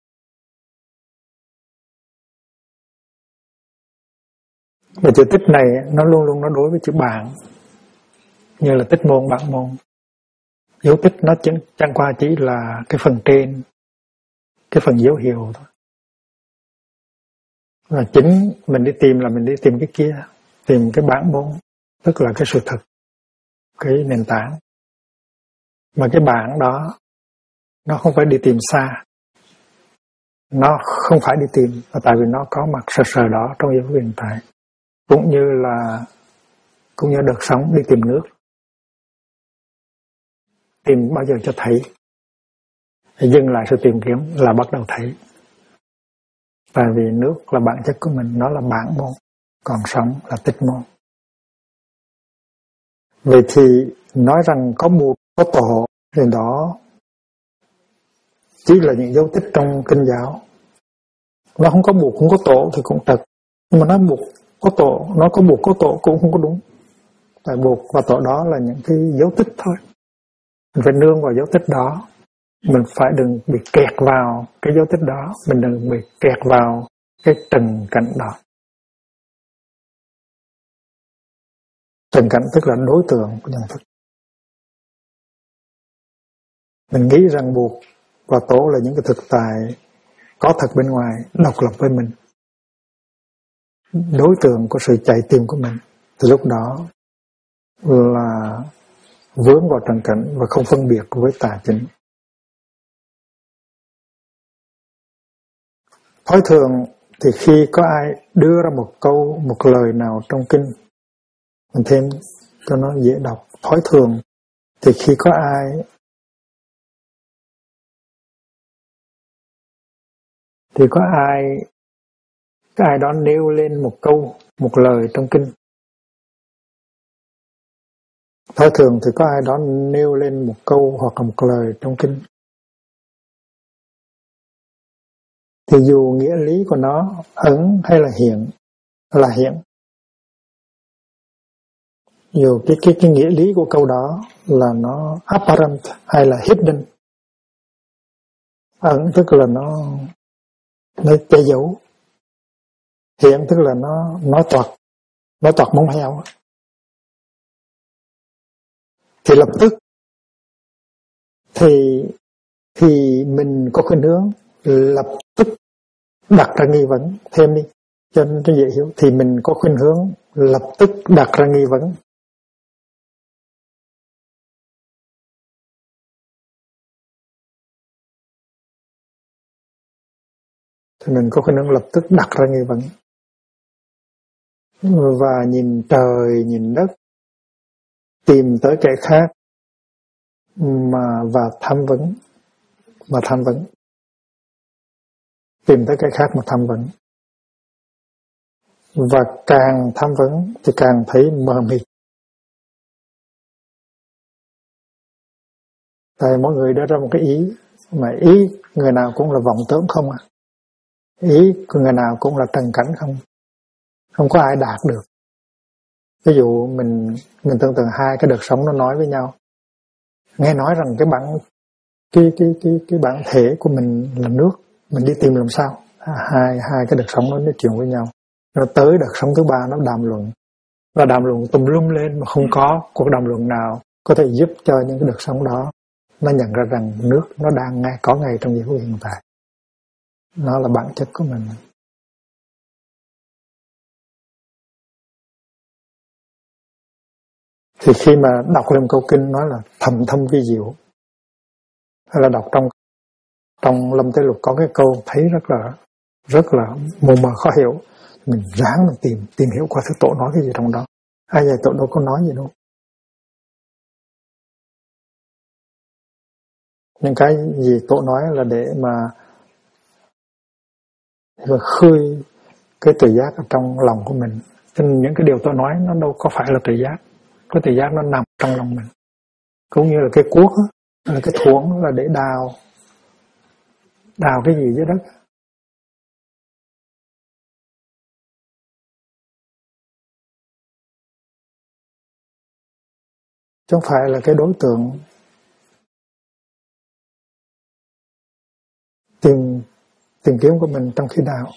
Và chữ tích này nó luôn luôn nó đối với chữ bạn, như là tích môn, bạn môn. Dấu tích nó chẳng qua chỉ là cái phần trên, cái phần dấu hiệu thôi. Và chính mình đi tìm là mình đi tìm cái kia, tìm cái bản môn, tức là cái sự thật, cái nền tảng. Mà cái bản đó nó không phải đi tìm xa, nó không phải đi tìm, tại vì nó có mặt sờ sờ đó trong giây phút hiện tại. Cũng như đợt sóng đi tìm nước, tìm bao giờ cho thấy, dừng lại sự tìm kiếm là bắt đầu thấy. Tại vì nước là bản chất của mình, nó là bản môn, còn sóng là tích môn. Vậy thì nói rằng có buộc, có tổ, thì đó chỉ là những dấu tích trong kinh giáo. Nó không có buộc, không có tổ thì cũng trật. Nhưng mà nó buộc, có tổ, nó có buộc, có tổ cũng không có đúng. Tại buộc và tổ đó là những cái dấu tích thôi. Mình phải nương vào dấu tích đó. Mình phải đừng bị kẹt vào cái dấu tích đó. Mình đừng bị kẹt vào cái trần cảnh đó. Trần cảnh tức là đối tượng của nhận thức. Mình nghĩ rằng buộc và tổ là những cái thực tại có thật bên ngoài, độc lập với mình. Đối tượng của sự chạy tìm của mình. Từ lúc đó là vướng vào trần cảnh và không phân biệt với tà chính. Thói thường thì khi có ai đưa ra một câu, một lời nào trong kinh, mình thêm cho nó dễ đọc. Thói thường thì khi có ai cái ai đó nêu lên một câu, một lời trong kinh. Thói thường thì có ai đó nêu lên một câu hoặc là một lời trong kinh, thì dù nghĩa lý của nó ẩn hay là hiện, dù cái nghĩa lý của câu đó là nó apparent hay là hidden, Ẩn tức là nó che giấu, hiện tức là nó toạc móng heo. Thì lập tức thì mình có khuynh hướng lập tức đặt ra nghi vấn thêm đi cho dễ hiểu. Thì mình có khuynh hướng lập tức đặt ra nghi vấn. Thì mình có khuynh hướng lập tức đặt ra nghi vấn và nhìn trời nhìn đất, tìm tới kẻ khác và tham vấn, tìm tới cái khác mà tham vấn. Và càng tham vấn thì càng thấy mờ mịt. Tại mọi người đưa ra một cái ý, mà ý người nào cũng là vọng tưởng không à. Ý của người nào cũng là trần cảnh không có ai đạt được. Ví dụ mình tưởng tượng hai cái đợt sóng nó nói với nhau. Nghe nói rằng cái bản thể của mình là nước, mình đi tìm làm sao? Hai cái đợt sóng nó nói chuyện với nhau. Nó tới đợt sóng thứ ba nó đàm luận. Và đàm luận tùm lum lên mà không có cuộc đàm luận nào có thể giúp cho những cái đợt sóng đó nó nhận ra rằng nước nó đang có ngay trong giây phút hiện tại. Nó là bản chất của mình. Thì khi mà đọc lên câu kinh nói là thầm thâm vi diệu, hay là đọc trong Lâm Tế Lục có cái câu thấy rất là mù mờ khó hiểu, mình ráng mình tìm hiểu qua thứ Tổ nói cái gì trong đó. Ai vậy Tổ đâu có nói gì đâu. Những cái gì Tổ nói là để mà khơi cái tự giác ở trong lòng của mình. Cho nên những cái điều Tổ nói nó đâu có phải là tự giác. Cái tự giác nó nằm trong lòng mình. Cũng như là cái cuốc đó, là cái thuẫn là để đào cái gì dưới đất. Chứ không phải là cái đối tượng tìm kiếm của mình trong khi đào.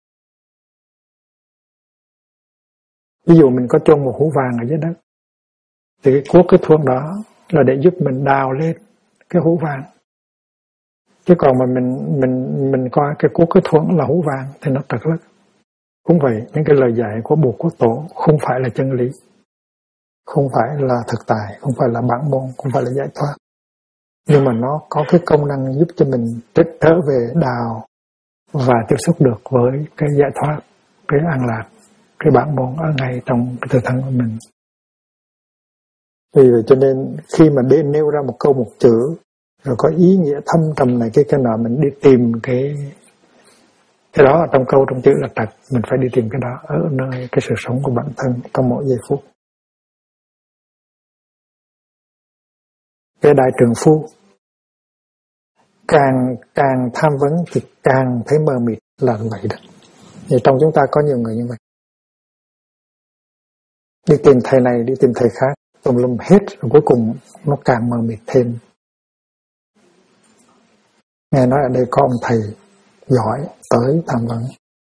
Ví dụ mình có chôn một hũ vàng ở dưới đất, thì cái cuốc cái thuẫn đó là để giúp mình đào lên cái hũ vàng. Chứ còn mà mình coi cái cuốc cái thuẫn là hũ vàng thì nó trật lất. Cũng vậy, những cái lời dạy của Bụt của Tổ không phải là chân lý, không phải là thực tại, không phải là bản môn, không phải là giải thoát. Nhưng mà nó có cái công năng giúp cho mình trở về đào và tiếp xúc được với cái giải thoát, cái an lạc, cái bản môn ở ngay trong cái tự thân của mình. Vì vậy cho nên khi mà nêu ra một câu một chữ rồi có ý nghĩa thâm trầm này cái nọ, mình đi tìm cái đó ở trong câu trong chữ là trật, mình phải đi tìm cái đó ở nơi cái sự sống của bản thân trong mỗi giây phút. Cái đại trượng phu càng tham vấn thì càng thấy mờ mịt là vậy đó. Thì trong chúng ta có nhiều người như vậy, đi tìm thầy này, đi tìm thầy khác, tùm lum hết, rồi cuối cùng nó càng mờ mịt thêm. Nghe nói ở đây có ông thầy giỏi tới tham vấn,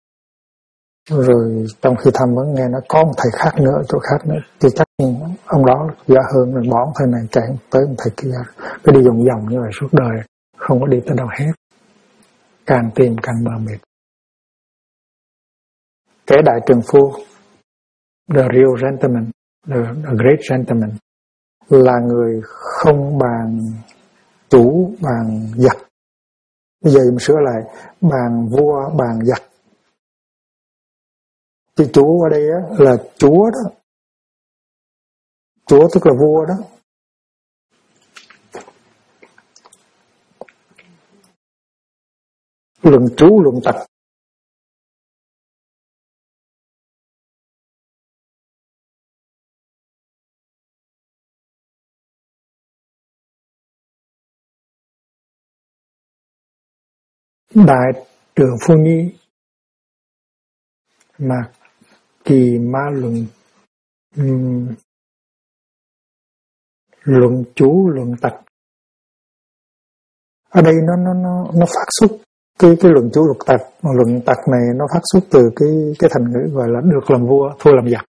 rồi trong khi tham vấn nghe nói có ông thầy khác nữa, chỗ khác nữa, thì chắc ông đó giỏi hơn, rồi bỏ ông thầy này chạy tới ông thầy kia, cứ đi vòng vòng như vậy suốt đời, không có đi tới đâu hết, càng tìm càng mờ mịt. Kẻ đại trượng phu, the real gentleman, the great gentleman, là người không bàn chủ bàn giặc. Bây giờ mình sửa lại, bàn vua bàn giặc. Thì chủ ở đây á, là chúa đó. Chúa tức là vua đó. Luận chú luận tặc. Đại trưởng phu nhi mà kỳ ma luận chú luận tặc Ở đây nó phát xuất cái luận chủ luận tặc này nó phát xuất từ cái thành ngữ gọi là được làm vua thua làm giặc.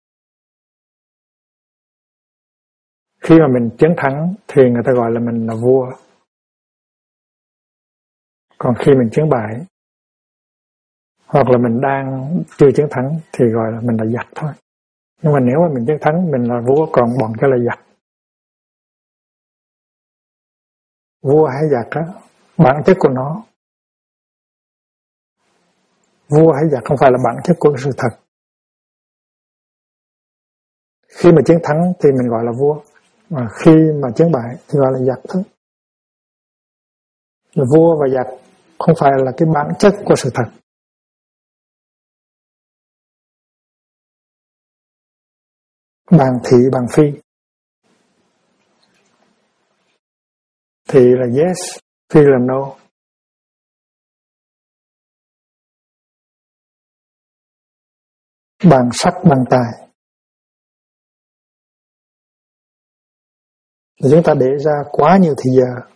Khi mà mình chiến thắng thì người ta gọi là mình là vua, còn khi mình chiến bại hoặc là mình đang chưa chiến thắng thì gọi là mình là giặc thôi. Nhưng mà nếu mà mình chiến thắng mình là vua, còn bọn cái là giặc. Vua hay giặc á, bản chất của nó, vua hay giặc không phải là bản chất của sự thật. Khi mà chiến thắng thì mình gọi là vua, mà khi mà chiến bại thì gọi là giặc thôi. Vua và giặc không phải là cái bản chất của sự thật. Bàn thị bàn phi. Thị là yes, phi là no. Bàn sắc bàn tài. Chúng ta để ra quá nhiều thời giờ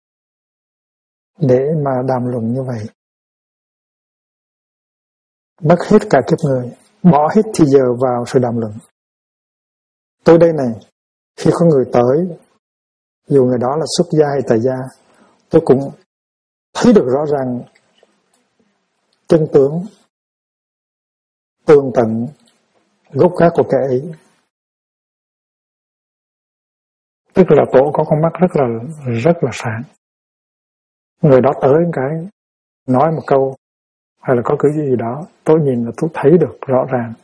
để mà đàm luận như vậy, mất hết cả kiếp người, bỏ hết thời giờ vào sự đàm luận. Tôi đây này, khi có người tới, dù người đó là xuất gia hay tại gia, tôi cũng thấy được rõ ràng chân tướng, tường tận, gốc gác của kẻ ấy. Tức là tổ có con mắt rất là sáng. Người đó tới cái nói một câu hay là có cái gì đó, tôi nhìn là tôi thấy được rõ ràng.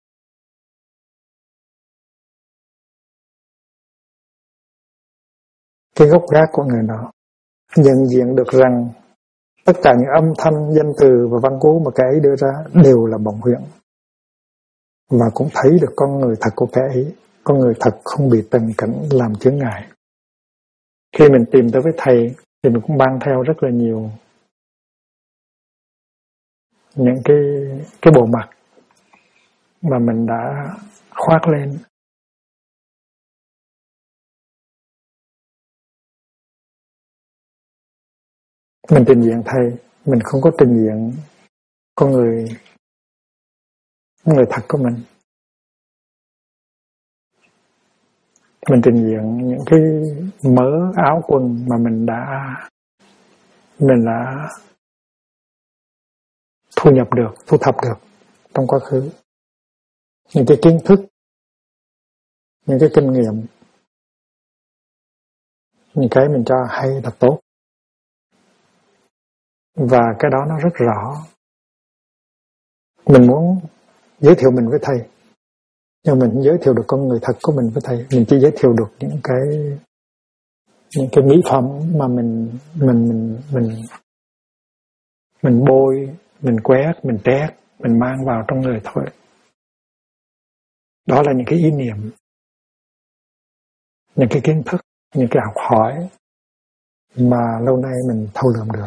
Cái gốc gác của người đó, nhận diện được rằng tất cả những âm thanh, danh từ và văn cú mà kẻ ấy đưa ra đều là bổng huyễn, và cũng thấy được con người thật của kẻ ấy, con người thật không bị tình cảnh làm chướng ngại. Khi mình tìm tới với thầy thì mình cũng mang theo rất là nhiều những cái bộ mặt mà mình đã khoác lên. Mình trình diện thầy, mình không có trình diện con người thật của mình. Mình trình diện những cái mớ áo quần mà mình đã thu thập được trong quá khứ. Những cái kiến thức, những cái kinh nghiệm, những cái mình cho hay là tốt. Và cái đó nó rất rõ. Mình muốn giới thiệu mình với thầy, nhưng mình không giới thiệu được con người thật của mình với thầy. Mình chỉ giới thiệu được những cái mỹ phẩm mà mình bôi, mình quét, mình trét, mình mang vào trong người thôi. Đó là những cái ý niệm, những cái kiến thức, những cái học hỏi mà lâu nay mình thâu lượm được.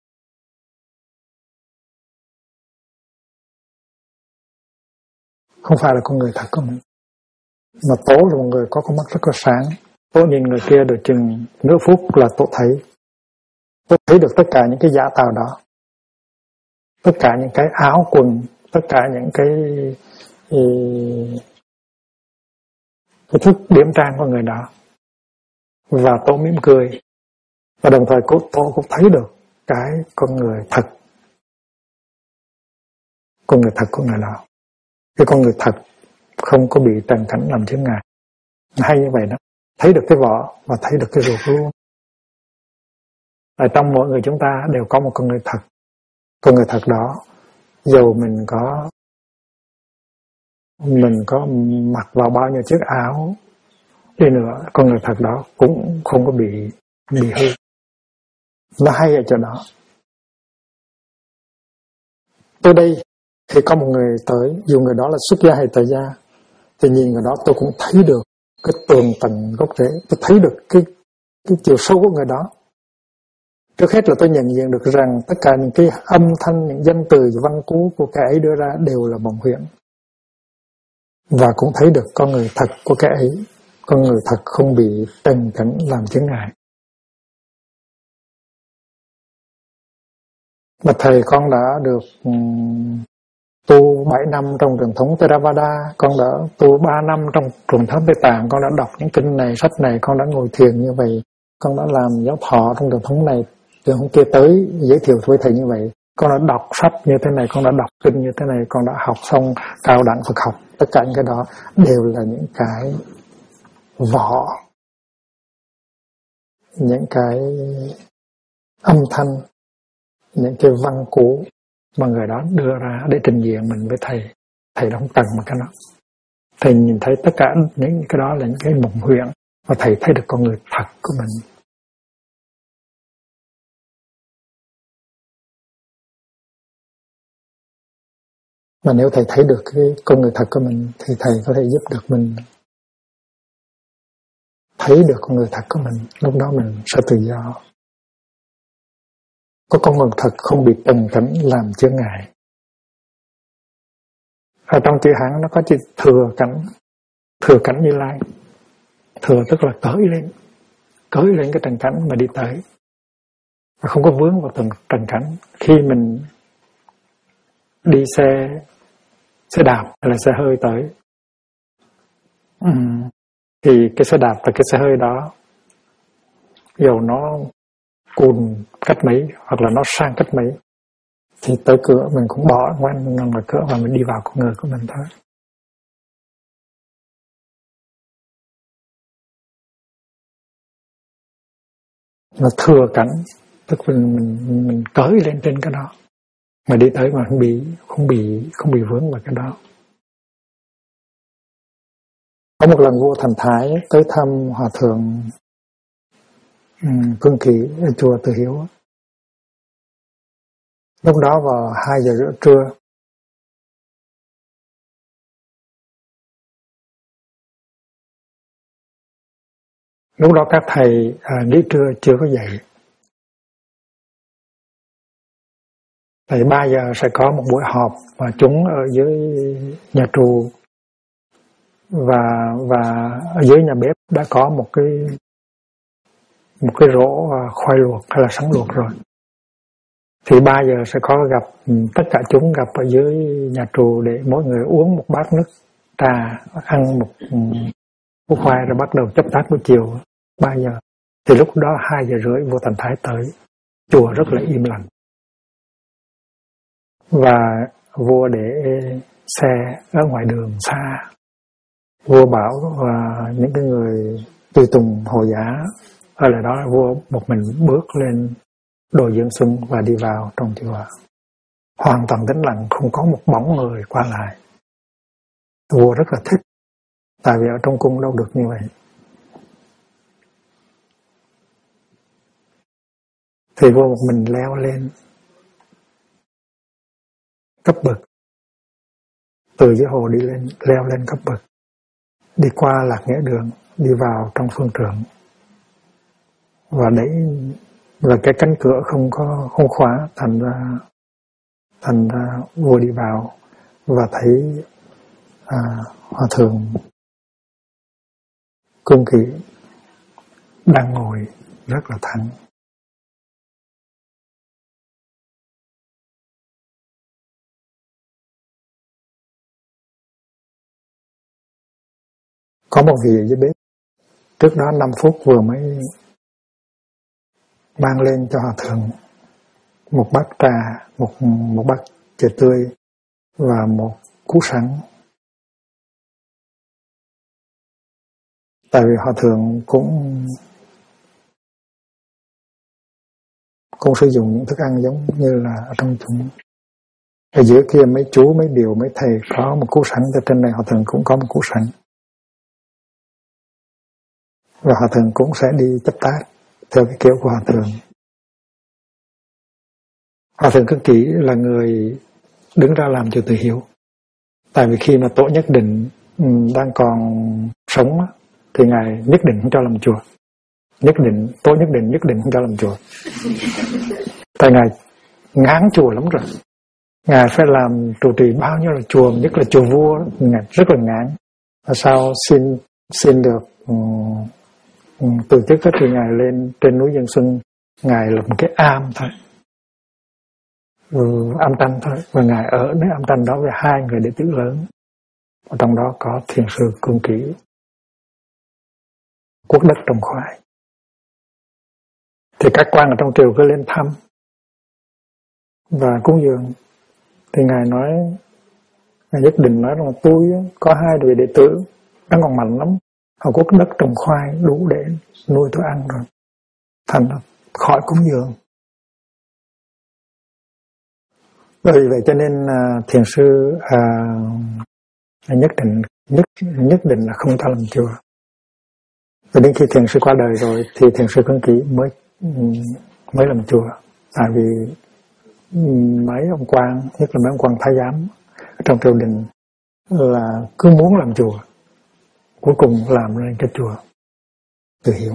Không phải là con người thật của mình. Mà Tố là một người có con mắt rất là sáng. Tố nhìn người kia được chừng nửa phút là Tố thấy được tất cả những cái giả tạo đó, tất cả những cái áo quần, tất cả những cái thức điểm trang của người đó. Và Tố mỉm cười, và đồng thời Tố cũng thấy được cái con người thật của người đó. Cái con người thật không có bị trần cảnh làm chướng ngại. Hay như vậy đó, thấy được cái vỏ và thấy được cái ruột luôn. Ở trong mỗi người chúng ta đều có một con người thật. Con người thật đó, dù mình có mặc vào bao nhiêu chiếc áo đi nữa, con người thật đó cũng không có bị hư. Nó hay ở chỗ đó. Tôi đây khi có một người tới, dù người đó là xuất gia hay tại gia, thì nhìn người đó tôi cũng thấy được cái tường tận gốc rễ, tôi thấy được cái chiều sâu của người đó. Trước hết là tôi nhận diện được rằng tất cả những cái âm thanh, những danh từ và văn cú của kẻ ấy đưa ra đều là bổng huyễn. Và cũng thấy được con người thật của kẻ ấy, con người thật không bị trần cảnh làm chướng ngại. Mà thầy con đã được tu 7 năm trong truyền thống Theravada, con đã tu 3 năm trong truyền thống Tây Tạng, con đã đọc những kinh này, sách này, con đã ngồi thiền như vậy, con đã làm giáo thọ trong truyền thống này, truyền thống kia tới giới thiệu với thầy như vậy, con đã đọc sách như thế này, con đã đọc kinh như thế này, con đã học xong cao đẳng Phật học, tất cả những cái đó đều là những cái vỏ, những cái âm thanh, những cái văn cú mà người đó đưa ra để trình diện mình với thầy. Thầy không cần một cái đó. Thầy nhìn thấy tất cả những cái đó là những cái mộng huyễn, và thầy thấy được con người thật của mình. Mà nếu thầy thấy được cái con người thật của mình thì thầy có thể giúp được mình thấy được con người thật của mình. Lúc đó mình sẽ tự do. Có con người thật không bị trần cảnh làm chướng ngại. Ở trong chữ Hán nó có chữ thừa cảnh Như Lai. Thừa tức là cởi lên cái trần cảnh mà đi tới, và không có vướng vào từng trần cảnh. Khi mình đi xe đạp hay là xe hơi tới, thì cái xe đạp và cái xe hơi đó, dầu nó cùn cách mấy hoặc là nó sang cách mấy, thì tới cửa mình cũng bỏ ngoan nằm ở cửa và mình đi vào con người của mình thôi. Nó thừa cảnh, tức là mình cởi lên trên cái đó mà đi tới mà không bị vướng vào cái đó. Có một lần vua Thành Thái tới thăm hòa thượng Phương Kỳ ở chùa Từ Hiếu. Lúc đó vào 2 giờ rưỡi trưa, lúc đó các thầy nghỉ trưa chưa có dậy. Thì 3 giờ sẽ có một buổi họp mà chúng ở dưới nhà trù và ở dưới nhà bếp đã có một cái rổ khoai luộc hay là sắn luộc rồi. Thì 3 giờ sẽ có gặp tất cả chúng gặp ở dưới nhà trù để mỗi người uống một bát nước trà, ăn một khoai rồi bắt đầu chấp tát buổi chiều 3 giờ. Thì lúc đó 2 giờ rưỡi vua Thành Thái tới, chùa rất là im lặng. Và vua để xe ở ngoài đường xa. Vua bảo những cái người tùy tùng hộ giá ở lại đó, vua một mình bước lên đồi Dương Xuân và đi vào trong chùa. Hoàn toàn tĩnh lặng, không có một bóng người qua lại. Vua rất là thích, tại vì ở trong cung đâu được như vậy. Thì vua một mình leo lên cấp bậc, từ dưới hồ đi lên, leo lên cấp bậc, đi qua Lạc Nghĩa Đường, đi vào trong phương trượng, và đấy là cái cánh cửa không khóa, thành ra vua đi vào và thấy hòa thượng Cương Kỵ đang ngồi rất là thẳng. Có một vị ở dưới bếp, trước đó 5 phút vừa mới mang lên cho hòa thượng một bát trà, một bát trà tươi và một củ sắn. Tại vì hòa thượng cũng sử dụng những thức ăn giống như là ở trong chúng. Ở giữa kia mấy chú, mấy điều, mấy thầy có một củ sắn, cho trên này hòa thượng cũng có một củ sắn. Và hòa thượng cũng sẽ đi chấp tát theo cái kiểu của hòa thượng. Hòa thượng Cương Kỵ là người đứng ra làm chùa Từ Hiếu. Tại vì khi mà tổ Nhất Định đang còn sống thì ngài nhất định không cho làm chùa. Tổ nhất định không cho làm chùa. Tại ngài ngán chùa lắm rồi. Ngài phải làm trụ trì bao nhiêu là chùa, nhất là chùa vua, ngài rất là ngán. Và sau xin được từ chức thì ngài lên trên núi Dương Xuân, ngài lập một cái am thôi. âm thanh thôi, và ngài ở nơi âm thanh đó với 2 người đệ tử lớn, và trong đó có thiền sư Cương Kỷ, quốc đất trồng khoai. Thì các quan ở trong triều cứ lên thăm và cúng dường, thì ngài nói, ngài nhất định nói rằng là tôi có 2 vị đệ tử đang còn mạnh lắm, họ quốc đất trồng khoai đủ để nuôi tôi ăn rồi, thành khỏi cúng dường. Bởi vì vậy cho nên thiền sư nhất định là không ta làm chùa. Và đến khi thiền sư qua đời rồi thì thiền sư Cương Kỷ mới làm chùa. Tại vì mấy ông quan, nhất là mấy ông quan thái giám trong triều đình là cứ muốn làm chùa, cuối cùng làm lên cái chùa Từ Hiếu.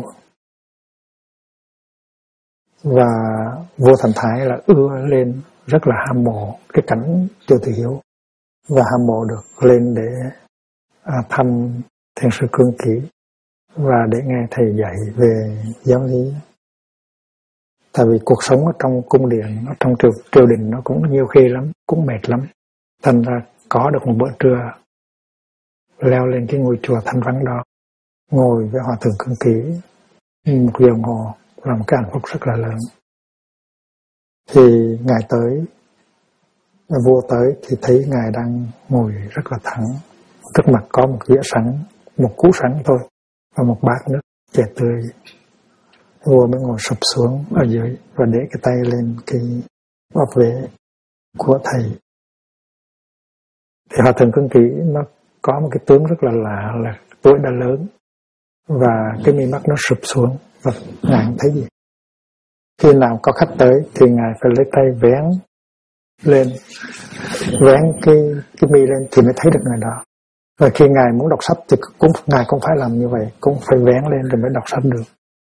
Và vua Thành Thái là ưa lên, rất là hâm mộ cái cảnh chùa Từ Hiếu, và hâm mộ được lên để thăm thiền sư Cương Kỷ và để nghe thầy dạy về giáo lý. Tại vì cuộc sống ở trong cung điện, ở trong triều đình nó cũng nhiều khi lắm, cũng mệt lắm. Thành ra có được một bữa trưa leo lên cái ngôi chùa thanh vắng đó, ngồi với hòa thượng Cương Kỷ 1 giờ đồng hồ là một cái hạnh phúc rất là lớn. Thì ngài tới, vua tới thì thấy ngài đang ngồi rất là thẳng, trước mặt có một dĩa sẵn, một cú sẵn thôi, và một bát nước chè tươi. Vua mới ngồi sụp xuống ở dưới và để cái tay lên cái bảo vệ của thầy. Thì hòa thượng Cương Kỷ nó có một cái tướng rất là lạ, là tuổi đã lớn và cái mi mắt nó sụp xuống và ngài không thấy gì. Khi nào có khách tới thì ngài phải lấy tay vén lên, vén cái mi lên thì mới thấy được người đó. Và khi ngài muốn đọc sách thì ngài cũng phải làm như vậy, cũng phải vén lên rồi mới đọc sách được.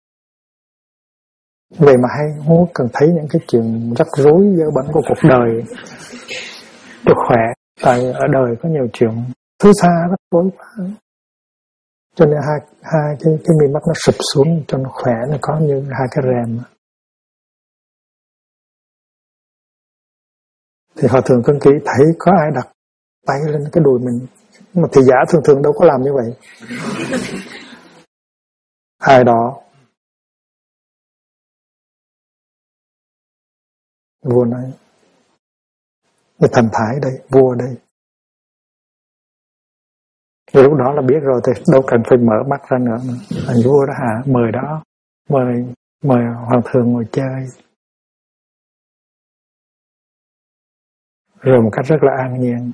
Vậy mà hay không cần thấy những cái chuyện rắc rối dơ bẩn của cuộc đời được khỏe. Tại ở đời có nhiều chuyện thứ xa rắc rối quá, cho nên hai cái mi mắt nó sụp xuống cho nó khỏe, nó có như 2 cái rèm. Thì hòa thượng Cương Kỷ thấy có ai đặt tay lên cái đùi mình, mà thị giả thường đâu có làm như vậy. Ai đó vua nói, cái Thành Thái đây, vua đây. Thì lúc đó là biết rồi thì đâu cần phải mở mắt ra nữa. Anh vua đó hả? Mời đó, mời hoàng thượng ngồi chơi. Rồi một cách rất là an nhiên,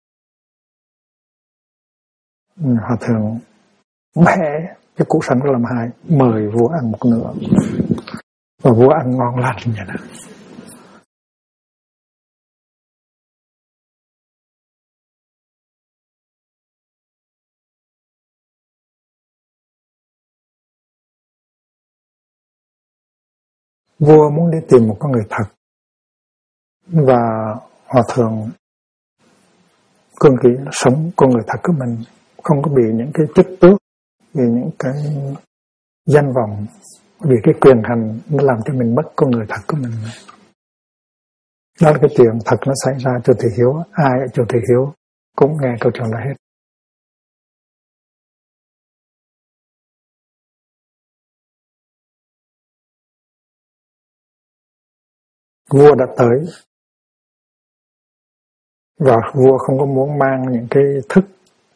hòa thượng bẻ cái củ sắn làm 2, mời vua ăn một nửa, và vua ăn ngon lành vậy đó. Vua muốn đi tìm một con người thật, và hòa thượng Cương Kỷ sống con người thật của mình, không có bị những cái chức tước, vì những cái danh vọng, vì cái quyền hành nó làm cho mình mất con người thật của mình. Đó là cái chuyện thật nó xảy ra chùa Từ Hiếu. Ai ở chùa Từ Hiếu cũng nghe câu chuyện đó hết. Vua đã tới, và vua không có muốn mang những cái thức,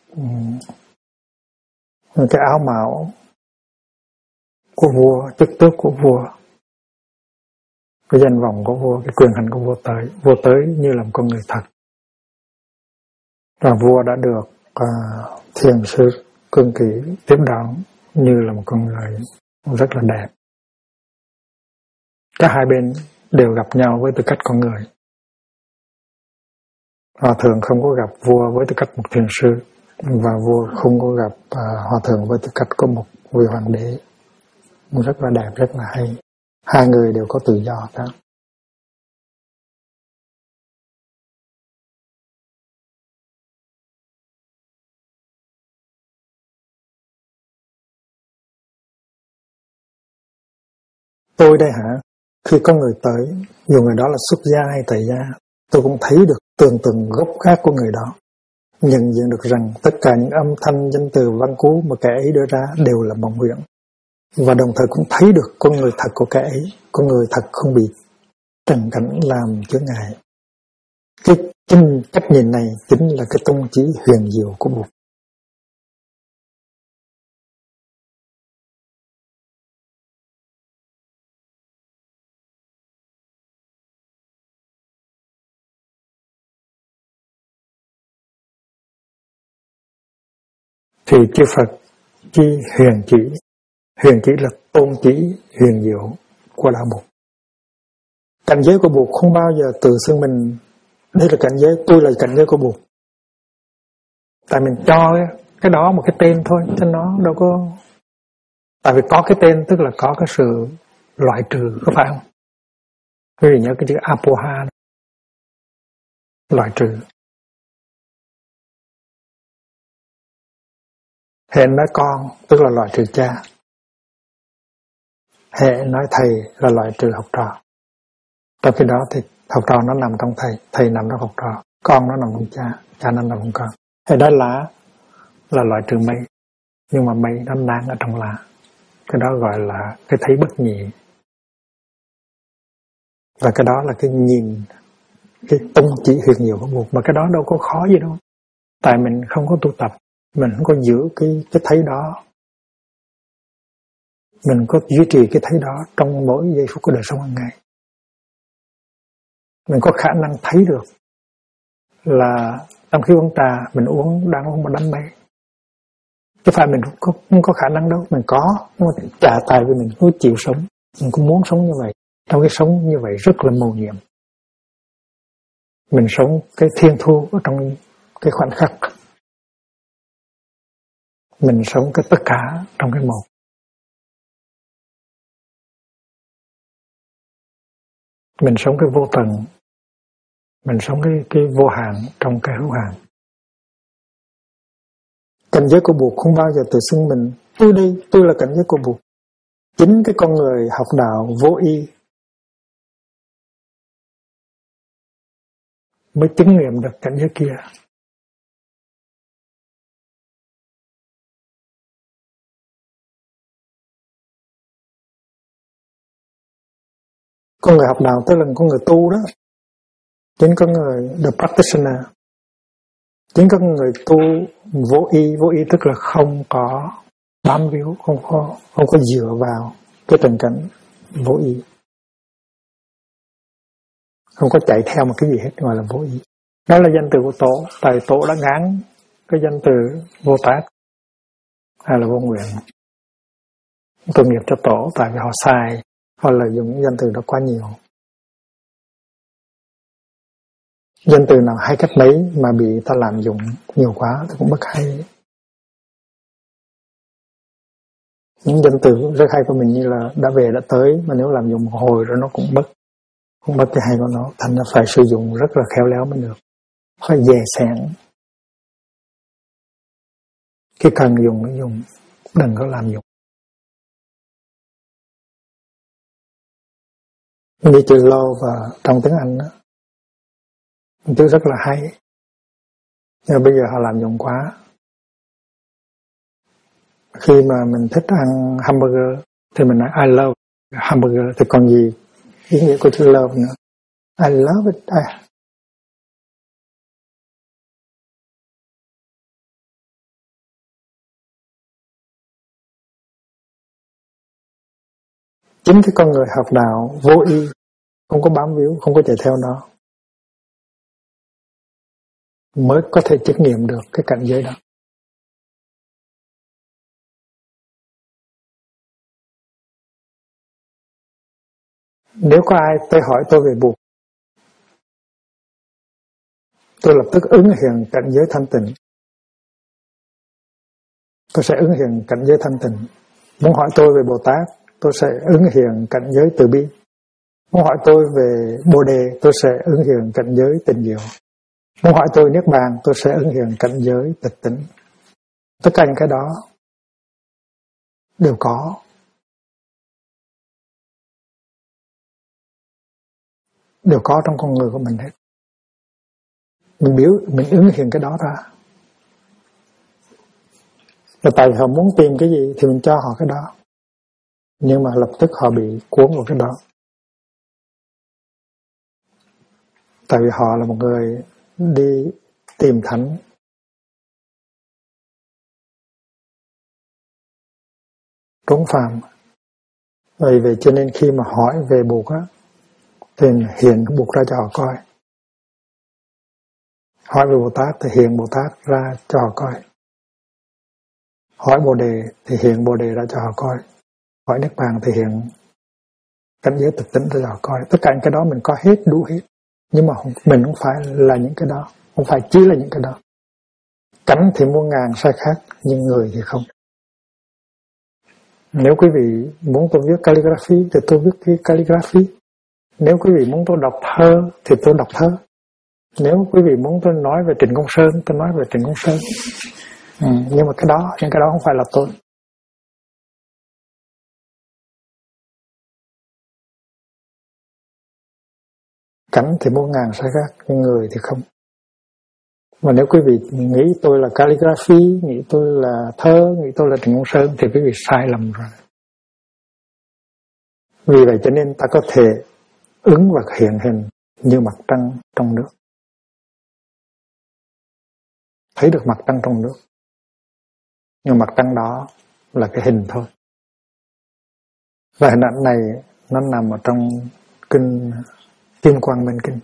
những cái áo mão của vua, chức tước của vua, cái danh vọng của vua, cái quyền hành của vua tới. Vua tới như là một con người thật, và vua đã được thiền sư Cương Kỷ tiếp đón như là một con người rất là đẹp. Cả hai bên đều gặp nhau với tư cách con người. Hòa thượng không có gặp vua với tư cách một thiền sư, và vua không có gặp hòa thượng với tư cách của một vị hoàng đế. Rất là đẹp, rất là hay. Hai người đều có tự do cả. Tôi đây hả? Khi có người tới, dù người đó là xuất gia hay tại gia, tôi cũng thấy được tường từng gốc gác của người đó. Nhận diện được rằng tất cả những âm thanh, danh từ, văn cú mà kẻ ấy đưa ra đều là mộng huyễn. Và đồng thời cũng thấy được con người thật của kẻ ấy, con người thật không bị trần cảnh làm chướng ngại. Cái cách nhìn này chính là cái tông chỉ huyền diệu của Bụt. Thì chư Phật chi huyền chỉ là tôn chỉ huyền diệu của đạo Bụt. Cảnh giới của Bụt không bao giờ tự xưng mình đây là cảnh giới, tôi là cảnh giới của Bụt. Tại mình cho cái đó một cái tên thôi, chứ nó đâu có. Tại vì có cái tên tức là có cái sự loại trừ, có phải không? Quý vị nhớ cái chữ apoha, loại trừ. Hệ nói con tức là loại trừ cha. Hệ nói thầy là loại trừ học trò. Trong khi đó thì học trò nó nằm trong thầy, thầy nằm trong học trò, con nó nằm trong cha, cha nó nằm trong con. Hệ đó là loại trừ mây, nhưng mà mây nó nán ở trong lá. Cái đó gọi là cái thấy bất nhị. Và cái đó là cái nhìn, cái tông chỉ huyền diệu của Bụt. Mà cái đó đâu có khó gì đâu. Tại mình không có tu tập, mình không có giữ cái thấy đó. Mình có duy trì cái thấy đó trong mỗi giây phút của đời sống hàng ngày. Mình có khả năng thấy được là trong khi uống trà, mình đang uống một đám mây. Chứ phải mình không có khả năng đâu, mình có, nhưng mà trả tài vì mình không chịu sống, mình cũng muốn sống như vậy. Trong cái sống như vậy rất là mầu nhiệm. Mình sống cái thiên thu ở trong cái khoảnh khắc. Mình sống cái tất cả trong cái một. Mình sống cái vô tận. Mình sống cái vô hạn trong cái hữu hạn. Cảnh giới của Bụt không bao giờ tự xưng mình tôi đây, tôi là cảnh giới của Bụt. Chính cái con người học đạo vô y mới chứng nghiệm được cảnh giới kia. Con người học đạo tức là con người tu đó. Chính con người the practitioner. Chính con người tu vô y tức là không có bám víu, không có dựa vào cái tình cảnh vô y. Không có chạy theo một cái gì hết gọi là vô y. Đó là danh từ của Tổ. Tại Tổ đã gán cái danh từ vô tác hay là vô nguyện tội nghiệp cho Tổ, tại vì họ sai, họ lợi dụng danh từ đó quá nhiều. Danh từ nào hay cách mấy mà bị ta lạm dụng nhiều quá thì cũng bất hay. Những danh từ rất hay của mình như là đã về đã tới, mà nếu làm dụng một hồi rồi nó cũng không mất cái hay của nó. Thành ra phải sử dụng rất là khéo léo mới được, phải dè sẻn. Khi cần dùng mới dùng, đừng có làm dụng. Như chữ love và trong tiếng Anh đó, chữ rất là hay, nhưng bây giờ họ làm dụng quá. Khi mà mình thích ăn hamburger thì mình nói I love hamburger, thì còn gì ý nghĩa của chữ love nữa. I love it. Chính cái con người học đạo vô y, không có bám víu, không có chạy theo nó, mới có thể chứng nghiệm được cái cảnh giới đó. Nếu có ai tới hỏi tôi về Bụt, tôi lập tức ứng hiện cảnh giới thanh tịnh. Tôi sẽ ứng hiện cảnh giới thanh tịnh. Muốn hỏi tôi về Bồ Tát, tôi sẽ ứng hiện cảnh giới từ bi. Muốn hỏi tôi về Bồ Đề, tôi sẽ ứng hiện cảnh giới tình diệu. Muốn hỏi tôi Niết Bàn, tôi sẽ ứng hiện cảnh giới tịch tỉnh. Tất cả những cái đó đều có. đều có trong con người của mình hết. Mình ứng hiện cái đó ra. Và tại vì họ muốn tìm cái gì thì mình cho họ cái đó. Nhưng mà lập tức họ bị cuốn vào cái đó. Tại vì họ là một người đi tìm thánh. Trốn phàm. Vì vậy cho nên khi mà hỏi về Bụt á, thì hiện Bụt ra cho họ coi. Hỏi về Bồ Tát thì hiện Bồ Tát ra cho họ coi. Hỏi Bồ Đề thì hiện Bồ Đề ra cho họ coi. Hỏi Niết Bàn thì hiện cảnh giới thực tính ra cho họ coi. Tất cả những cái đó mình có hết, đủ hết. Nhưng mà mình không phải là những cái đó. Không phải chỉ là những cái đó. Cảnh thì muôn ngàn sai khác, nhưng người thì không. Nếu quý vị muốn tôi viết calligraphy thì tôi viết cái calligraphy. Nếu quý vị muốn tôi đọc thơ thì tôi đọc thơ. Nếu quý vị muốn tôi nói về Trịnh Công Sơn, tôi nói về Trịnh Công Sơn. Nhưng mà những cái đó không phải là tôi. Cảnh thì muôn ngàn sai khác, nhưng người thì không. Mà nếu quý vị nghĩ tôi là calligraphy, nghĩ tôi là thơ, nghĩ tôi là Trịnh Công Sơn thì quý vị sai lầm rồi. Vì vậy cho nên ta có thể ứng và hiện hình như mặt trăng trong nước. Thấy được mặt trăng trong nước. Nhưng mặt trăng đó là cái hình thôi. Và hình ảnh này nó nằm ở trong kinh Kim Quang Minh Kinh.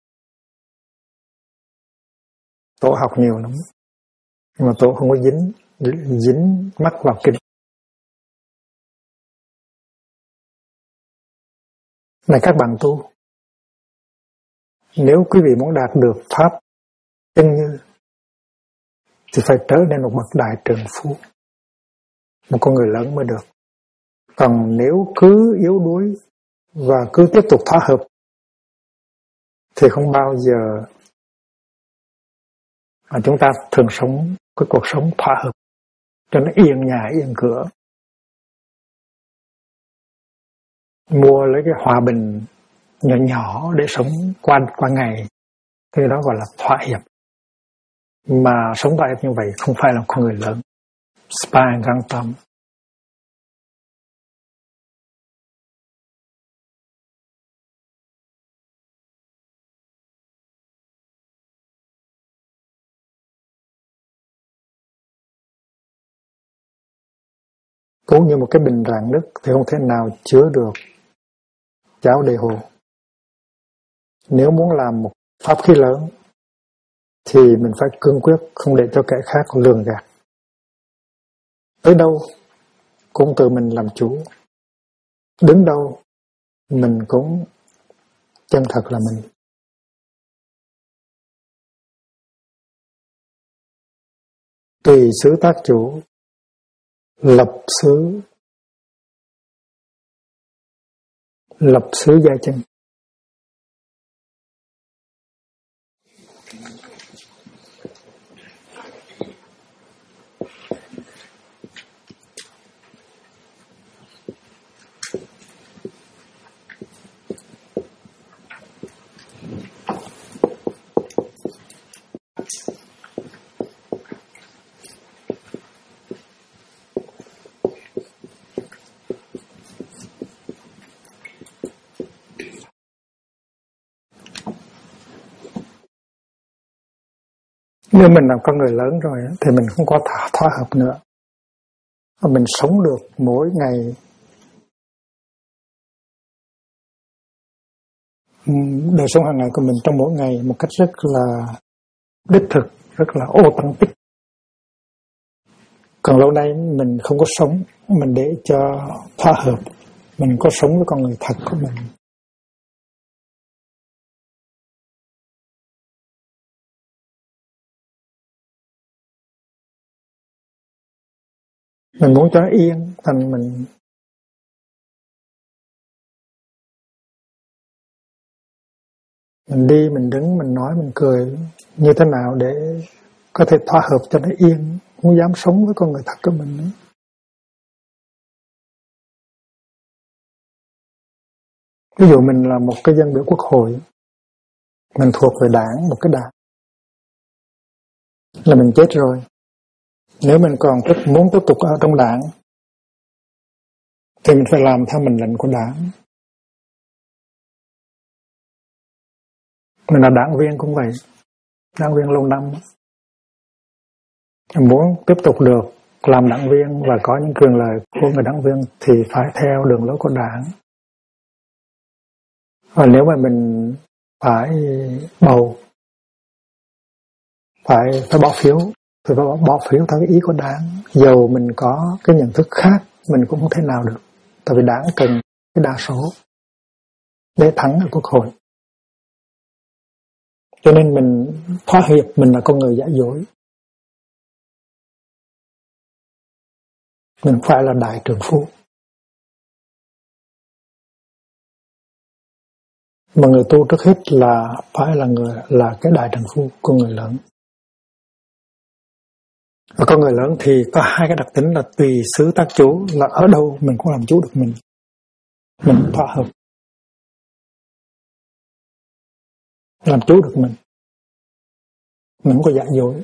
Tổ học nhiều lắm. Nhưng mà Tổ không có dính mắt vào kinh. Này các bạn tu, nếu quý vị muốn đạt được pháp chân như thì phải trở nên một bậc đại trượng phu, một con người lớn mới được. Còn nếu cứ yếu đuối và cứ tiếp tục thỏa hợp thì không bao giờ mà chúng ta thường sống cái cuộc sống thỏa hợp cho nó yên nhà yên cửa, mua lấy cái hòa bình nhỏ nhỏ để sống qua ngày, cái đó gọi là thỏa hiệp. Mà sống thỏa hiệp như vậy không phải là con người lớn. Spa găng tâm. Cũng như một cái bình rạn nước thì không thể nào chứa được cháo đầy hồ. Nếu muốn làm một pháp khí lớn thì mình phải cương quyết không để cho kẻ khác lường gạt. Tới đâu cũng tự mình làm chủ. Đứng đâu mình cũng chân thật là mình. Tùy xứ tác chủ, lập xứ gia chân. Nếu mình làm con người lớn rồi thì mình không có thỏa hợp nữa. Mình sống được mỗi ngày đời sống hàng ngày của mình trong mỗi ngày một cách rất là đích thực, rất là authentic. Còn lâu nay mình không có sống, mình để cho thỏa hợp, mình có sống với con người thật của mình. Mình muốn cho nó yên, thành mình đi, mình đứng, mình nói, mình cười như thế nào để có thể thỏa hợp cho nó yên, không dám sống với con người thật của mình nữa. Ví dụ mình là một cái dân biểu quốc hội, mình thuộc về đảng, một cái đảng, là mình chết rồi. Nếu mình còn muốn tiếp tục ở trong đảng thì mình phải làm theo mệnh lệnh của đảng. Mình là đảng viên cũng vậy, đảng viên lâu năm, muốn tiếp tục được làm đảng viên và có những quyền lợi của người đảng viên thì phải theo đường lối của đảng. Và nếu mà mình phải bầu, phải bỏ phiếu, thì phải bỏ phiếu theo cái ý của đảng. Dầu mình có cái nhận thức khác, mình cũng không thể nào được. Tại vì đảng cần cái đa số để thắng ở quốc hội. Cho nên mình thỏa hiệp, mình là con người giả dối. Mình phải là đại trượng phu. Mà người tu trước hết là phải là cái đại trượng phu, con người lớn. Và con người lớn thì có hai cái đặc tính là tùy xứ tác chủ, là ở đâu mình cũng làm chủ được mình. Mình thỏa hợp, làm chủ được mình không có giả dối.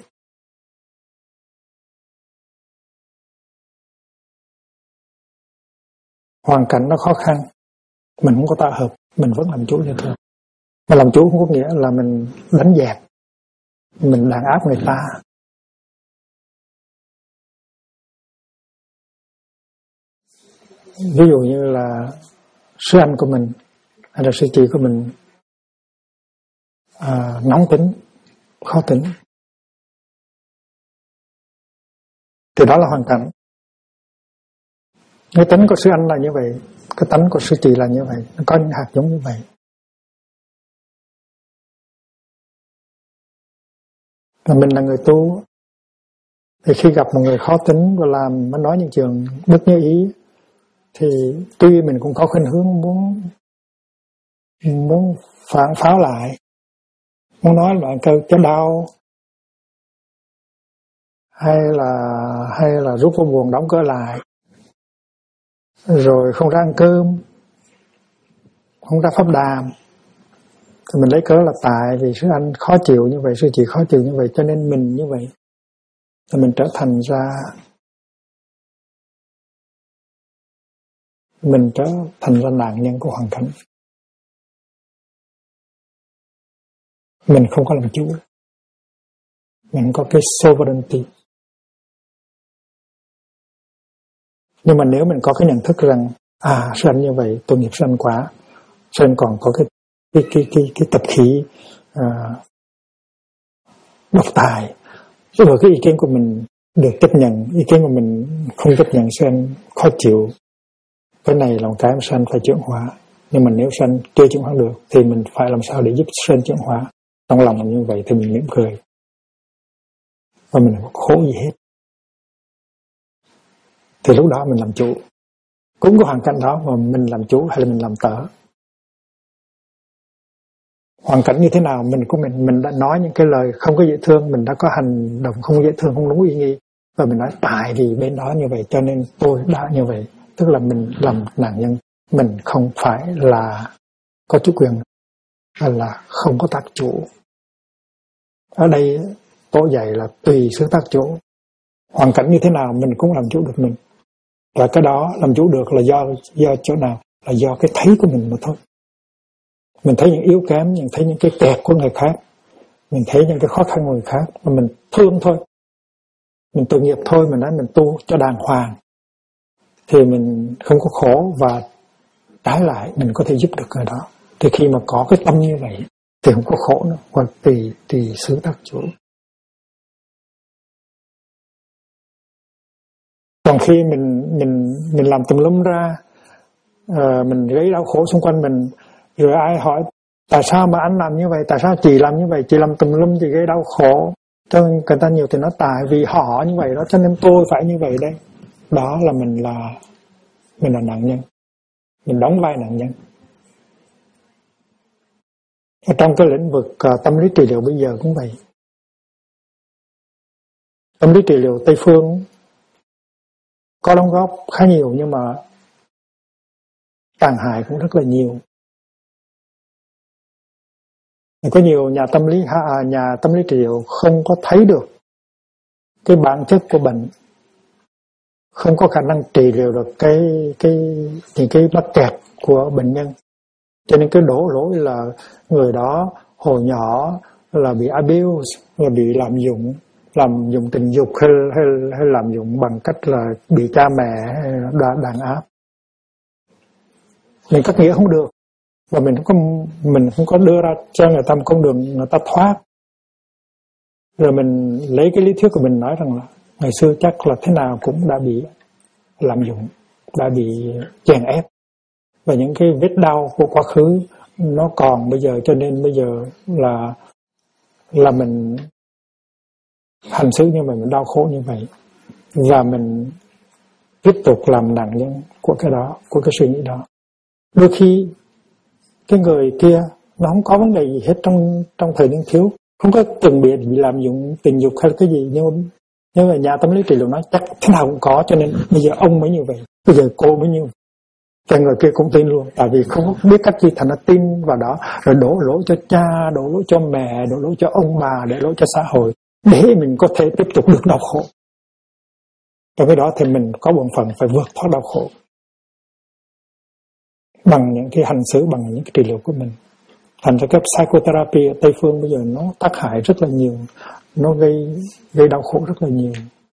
Hoàn cảnh nó khó khăn, mình không có thỏa hợp, mình vẫn làm chủ như thường. Mà làm chủ không có nghĩa là mình đánh dẹp, mình đàn áp người ta. Ví dụ như là sư anh của mình hay là sư chị của mình nóng tính, khó tính, thì đó là hoàn cảnh. Cái tính của sư anh là như vậy, cái tánh của sư chị là như vậy, nó có những hạt giống như vậy. Và mình là người tu, thì khi gặp một người khó tính và nó nói những chuyện bất như ý, thì tuy mình cũng có khuynh hướng muốn phản pháo lại, muốn nói lại câu cho đau, hay là rút vô buồng đóng cửa lại, rồi không ra ăn cơm, không ra pháp đàm, thì mình lấy cớ là tại vì sư anh khó chịu như vậy, sư chị khó chịu như vậy, cho nên mình như vậy, thì mình trở thành ra nạn nhân của hoàn cảnh. Mình không có làm chủ, mình không có cái sovereignty. Nhưng mà nếu mình có cái nhận thức rằng sư anh như vậy, tội nghiệp sư anh quá, sư anh còn có cái tập khí độc tài, rồi cái ý kiến của mình được chấp nhận, ý kiến của mình không chấp nhận, sư anh khó chịu, cái này là một cái mà sư anh phải chuyển hóa. Nhưng mà nếu sư anh chưa chuyển hóa được thì mình phải làm sao để giúp sư anh chuyển hóa. Trong lòng mình như vậy thì mình mỉm cười, và mình không khổ gì hết. Thì lúc đó mình làm chủ. Cũng có hoàn cảnh đó mà mình làm chủ hay là mình làm tở. Hoàn cảnh như thế nào mình đã nói những cái lời không có dễ thương, mình đã có hành động không dễ thương, không đúng ý nghĩ, và mình nói tại vì bên đó như vậy cho nên tôi đã như vậy. Tức là mình làm nạn nhân, mình không phải là có chủ quyền, hay là không có tác chủ. Ở đây tôi dạy là tùy sự tác chủ. Hoàn cảnh như thế nào mình cũng làm chủ được mình. Và cái đó làm chủ được là do chỗ nào? Là do cái thấy của mình mà thôi. Mình thấy những yếu kém, mình thấy những cái kẹt của người khác, mình thấy những cái khó khăn của người khác, mà mình thương thôi. Mình tội nghiệp thôi, mình nói mình tu cho đàng hoàng, thì mình không có khổ, và trái lại mình có thể giúp được người đó. Thì khi mà có cái tâm như vậy thì không có khổ nữa, còn tùy sự tác chủ. Còn khi mình làm tùm lum ra, mình gây đau khổ xung quanh mình, rồi ai hỏi tại sao mà anh làm như vậy, tại sao chị làm như vậy, chị làm tùm lum, chị gây đau khổ cho người ta nhiều, thì nó tại vì họ như vậy đó, cho nên tôi phải như vậy đây. Đó là mình là nạn nhân, mình đóng vai nạn nhân. Ở trong cái lĩnh vực tâm lý trị liệu bây giờ cũng vậy. Tâm lý trị liệu Tây phương có đóng góp khá nhiều, nhưng mà tàn hại cũng rất là nhiều. Có nhiều nhà tâm lý trị liệu không có thấy được cái bản chất của bệnh, không có khả năng trị liệu được những cái mắc kẹt của bệnh nhân, cho nên cái đổ lỗi là người đó hồi nhỏ là bị abuse, là bị lạm dụng tình dục hay lạm dụng bằng cách là bị cha mẹ đàn áp. Mình cắt nghĩa không được, và mình không có đưa ra cho người ta một con đường người ta thoát. Rồi mình lấy cái lý thuyết của mình nói rằng là ngày xưa chắc là thế nào cũng đã bị lạm dụng, đã bị chèn ép, và những cái vết đau của quá khứ nó còn bây giờ, cho nên bây giờ là mình hành xử như vậy, mình đau khổ như vậy, và mình tiếp tục làm nạn nhân của cái đó, của cái suy nghĩ đó. Đôi khi cái người kia nó không có vấn đề gì hết trong thời niên thiếu, không có từng bị lạm dụng tình dục hay cái gì, nhưng mà nhà tâm lý trị liệu nói chắc thế nào cũng có, cho nên bây giờ ông mới như vậy, bây giờ cô mới như vậy. Cái người kia cũng tin luôn, tại vì không biết cách gì thành ra tin vào đó, rồi đổ lỗi cho cha, đổ lỗi cho mẹ, đổ lỗi cho ông bà, đổ lỗi cho xã hội, để mình có thể tiếp tục được đau khổ. Trong cái đó thì mình có bổn phận phải vượt thoát đau khổ bằng những cái hành xử, bằng những cái trị liệu của mình. Thành ra cái psychotherapy ở Tây Phương bây giờ nó tác hại rất là nhiều, nó gây đau khổ rất là nhiều.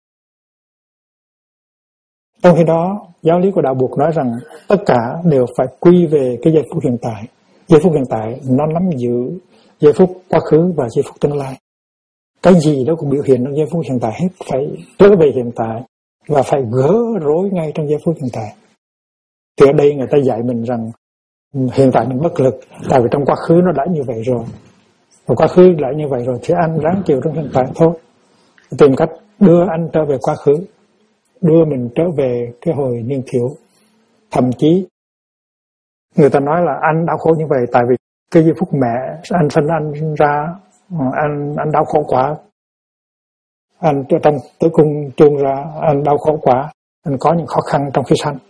Trong khi đó, giáo lý của đạo Phật nói rằng tất cả đều phải quy về cái giây phút hiện tại. Giây phút hiện tại nó nắm giữ giây phút quá khứ và giây phút tương lai. Cái gì đó cũng biểu hiện trong giây phút hiện tại hết, phải trở về hiện tại và phải gỡ rối ngay trong giây phút hiện tại. Thì ở đây người ta dạy mình rằng hiện tại mình bất lực, tại vì trong quá khứ nó đã như vậy rồi. Và quá khứ đã như vậy rồi thì anh ráng chịu trong hiện tại thôi. Tìm cách đưa anh trở về quá khứ, đưa mình trở về cái hồi niên thiếu. Thậm chí người ta nói là anh đau khổ như vậy tại vì cái giây phút mẹ anh sinh anh ra, anh đau khổ quá, anh trong tử cung chuông ra, anh đau khổ quá, anh có những khó khăn trong khi sanh.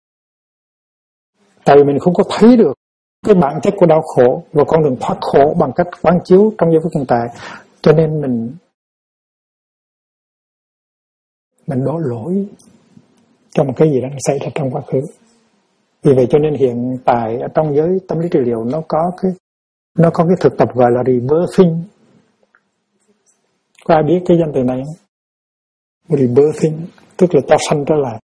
Tại vì mình không có thấy được cái bản chất của đau khổ và con đường thoát khổ bằng cách quán chiếu trong giây phút hiện tại, cho nên mình đổ lỗi cho một cái gì đó xảy ra trong quá khứ. Vì vậy cho nên hiện tại ở trong giới tâm lý trị liệu nó có cái thực tập gọi là rebirthing. Có ai biết cái danh từ này không? Rebirthing tức là tái sanh trở lại.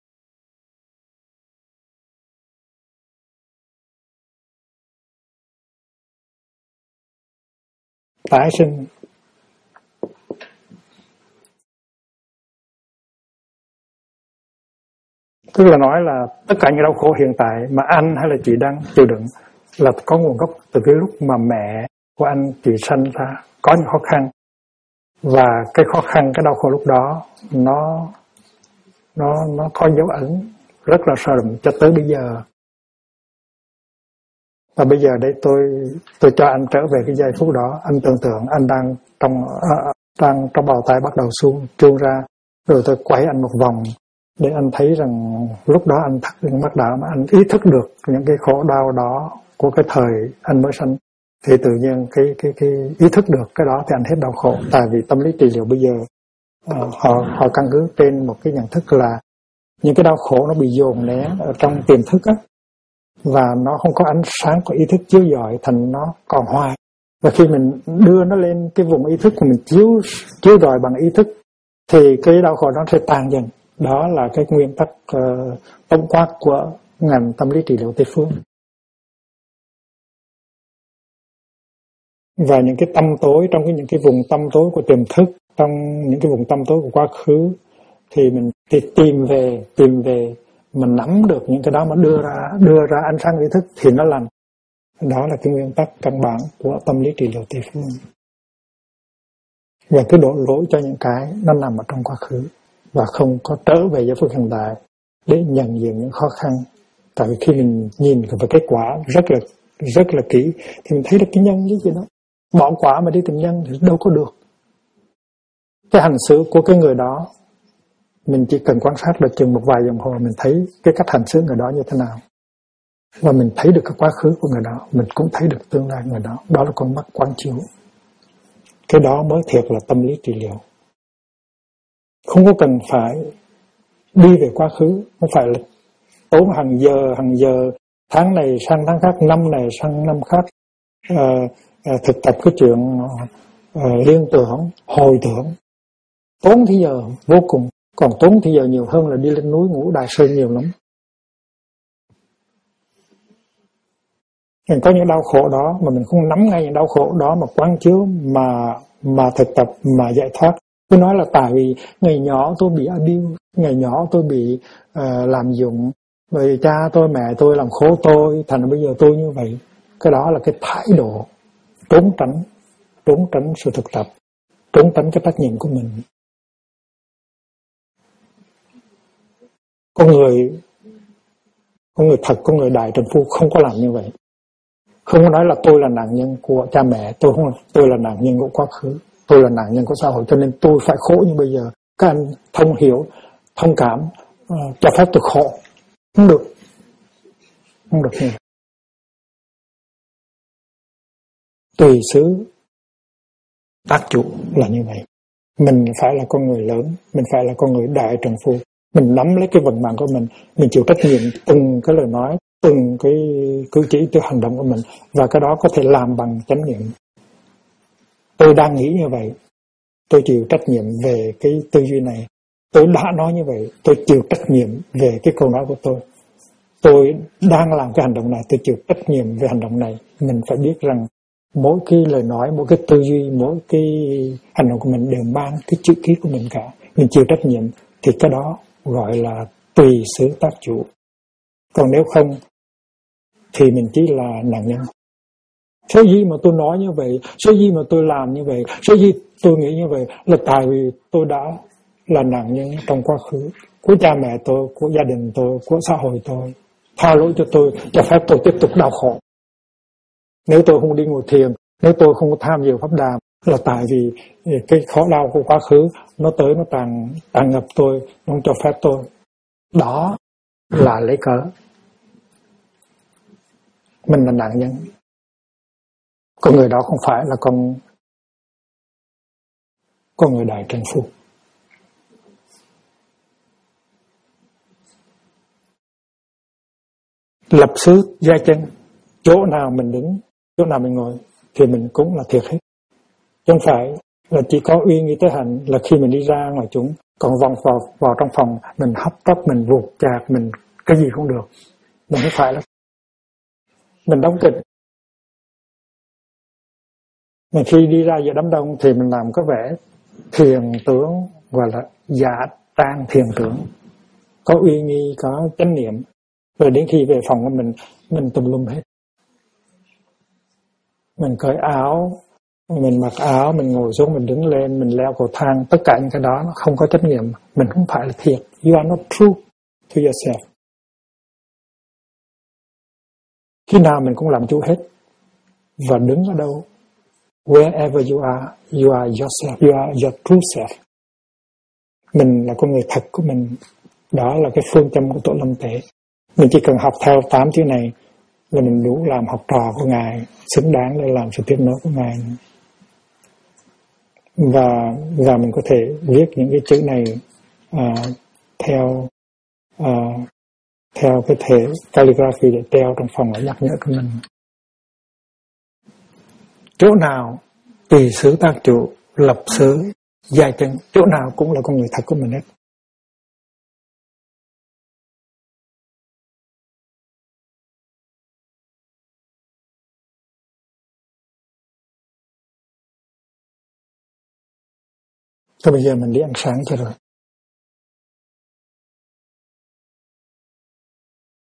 Tái sinh. Tức là nói là tất cả những đau khổ hiện tại mà anh hay là chị đang chịu đựng là có nguồn gốc từ cái lúc mà mẹ của anh chị sanh ra có những khó khăn, và cái khó khăn, cái đau khổ lúc đó nó có dấu ấn rất là sâu đậm cho tới bây giờ. Và bây giờ đây tôi cho anh trở về cái giây phút đó, anh tưởng tượng anh đang trong bào thai bắt đầu chuông ra, rồi tôi quay anh một vòng để anh thấy rằng lúc đó anh thắt lưng mắt đảo, mà anh ý thức được những cái khổ đau đó của cái thời anh mới sanh, thì tự nhiên cái ý thức được cái đó thì anh hết đau khổ. Tại vì tâm lý trị liệu bây giờ họ căn cứ trên một cái nhận thức là những cái đau khổ nó bị dồn nén ở trong tiềm thức á, và nó không có ánh sáng của ý thức chiếu rọi, thành nó còn hoài. Và khi mình đưa nó lên cái vùng ý thức của mình chiếu rọi bằng ý thức thì cái đau khổ nó sẽ tan dần. Đó là cái nguyên tắc tổng quát của ngành tâm lý trị liệu Tây phương. Và những cái tâm tối, trong những cái vùng tâm tối của tiềm thức, trong những cái vùng tâm tối của quá khứ, thì mình tìm về mình nắm được những cái đó mà đưa ra ánh sáng ý thức thì nó lành. Đó là cái nguyên tắc căn bản của tâm lý trị liệu Tây phương. Và cứ đổ lỗi cho những cái nó nằm ở trong quá khứ và không có trở về giây phút hiện tại để nhận diện những khó khăn. Tại vì khi mình nhìn về kết quả rất là kỹ thì mình thấy được cái nhân cái gì đó. Bỏ quả mà đi tìm nhân thì đâu có được. Cái hành xử của cái người đó mình chỉ cần quan sát được chừng một vài đồng hồ, mình thấy cái cách hành xử người đó như thế nào. Và mình thấy được cái quá khứ của người đó, mình cũng thấy được tương lai người đó. Đó là con mắt quán chiếu. Cái đó mới thiệt là tâm lý trị liệu. Không có cần phải đi về quá khứ, không phải là tốn hàng giờ, tháng này sang tháng khác, năm này sang năm khác, thực tập cái chuyện liên tưởng, hồi tưởng, tốn thì giờ vô cùng. Còn tốn thì giờ nhiều hơn là đi lên núi ngủ Đại Sơn nhiều lắm. Mình có những đau khổ đó mà mình không nắm ngay những đau khổ đó mà quán chiếu, mà thực tập, mà giải thoát. Tôi nói là tại vì ngày nhỏ tôi bị abuse, ngày nhỏ tôi bị làm dụng, vì cha tôi mẹ tôi làm khổ tôi, thành ra bây giờ tôi như vậy. Cái đó là cái thái độ trốn tránh sự thực tập, trốn tránh cái trách nhiệm của mình. Con người thật, con người đại trần phu không có làm như vậy. Không có nói là tôi là nạn nhân của cha mẹ, tôi là nạn nhân của quá khứ, tôi là nạn nhân của xã hội, cho nên tôi phải khổ như bây giờ. Các anh thông hiểu, thông cảm, cho phép tôi khổ. Không được như vậy. Tùy xứ tác chủ là như vậy. Mình phải là con người lớn, mình phải là con người đại trần phu. Mình nắm lấy cái vận mạng của mình chịu trách nhiệm từng cái lời nói, từng cái cử chỉ, từng hành động của mình, và cái đó có thể làm bằng chánh niệm. Tôi đang nghĩ như vậy, tôi chịu trách nhiệm về cái tư duy này. Tôi đã nói như vậy, tôi chịu trách nhiệm về cái câu nói của tôi. Tôi đang làm cái hành động này, tôi chịu trách nhiệm về hành động này. Mình phải biết rằng mỗi cái lời nói, mỗi cái tư duy, mỗi cái hành động của mình đều mang cái chữ ký của mình cả. Mình chịu trách nhiệm thì cái đó gọi là tùy xứ tác chủ. Còn nếu không thì mình chỉ là nạn nhân. Số gì mà tôi nói như vậy, số gì mà tôi làm như vậy, số gì tôi nghĩ như vậy là tại vì tôi đã là nạn nhân trong quá khứ của cha mẹ tôi, của gia đình tôi, của xã hội tôi. Tha lỗi cho tôi, cho phép tôi tiếp tục đau khổ. Nếu tôi không đi ngồi thiền, nếu tôi không có tham dự pháp đàm, là tại vì cái khổ đau của quá khứ nó tới, nó tràn ngập tôi, nó không cho phép tôi. Đó là lấy cớ mình là nạn nhân. Con người đó không phải là con người đại trần phu. Lập xứ giai chân, chỗ nào mình đứng, chỗ nào mình ngồi thì mình cũng là thiệt hết. Chứ không phải là chỉ có uy nghi tới hạnh là khi mình đi ra ngoài chúng, còn vòng vào trong phòng mình hấp tấp, mình vuột chạc, mình cái gì cũng được. Mình không phải là mình đóng kịch. Mà khi đi ra giữa đám đông thì mình làm có vẻ thiền tưởng, gọi là giả trang thiền tưởng, có uy nghi, có chánh niệm. Rồi đến khi về phòng của mình tùm lum hết. Mình cởi áo, mình mặc áo, mình ngồi xuống, mình đứng lên, mình leo cầu thang, tất cả những cái đó nó không có trách nhiệm. Mình không phải là thiệt. You are not true to yourself. Khi nào mình cũng làm chủ hết. Và đứng ở đâu, wherever you are yourself, you are your true self. Mình là con người thật của mình. Đó là cái phương châm của Tổ Lâm Tế. Mình chỉ cần học theo 8 chữ này là mình đủ làm học trò của Ngài, xứng đáng để làm sự tiếp nối của Ngài. Và mình có thể viết những cái chữ này theo cái thể calligraphy để treo trong phòng để nhắc nhở của mình. Chỗ nào tùy xứ tác chủ, lập xứ giai chân, chỗ nào cũng là con người thật của mình hết. Thôi bây giờ mình đi ăn sáng cho rồi.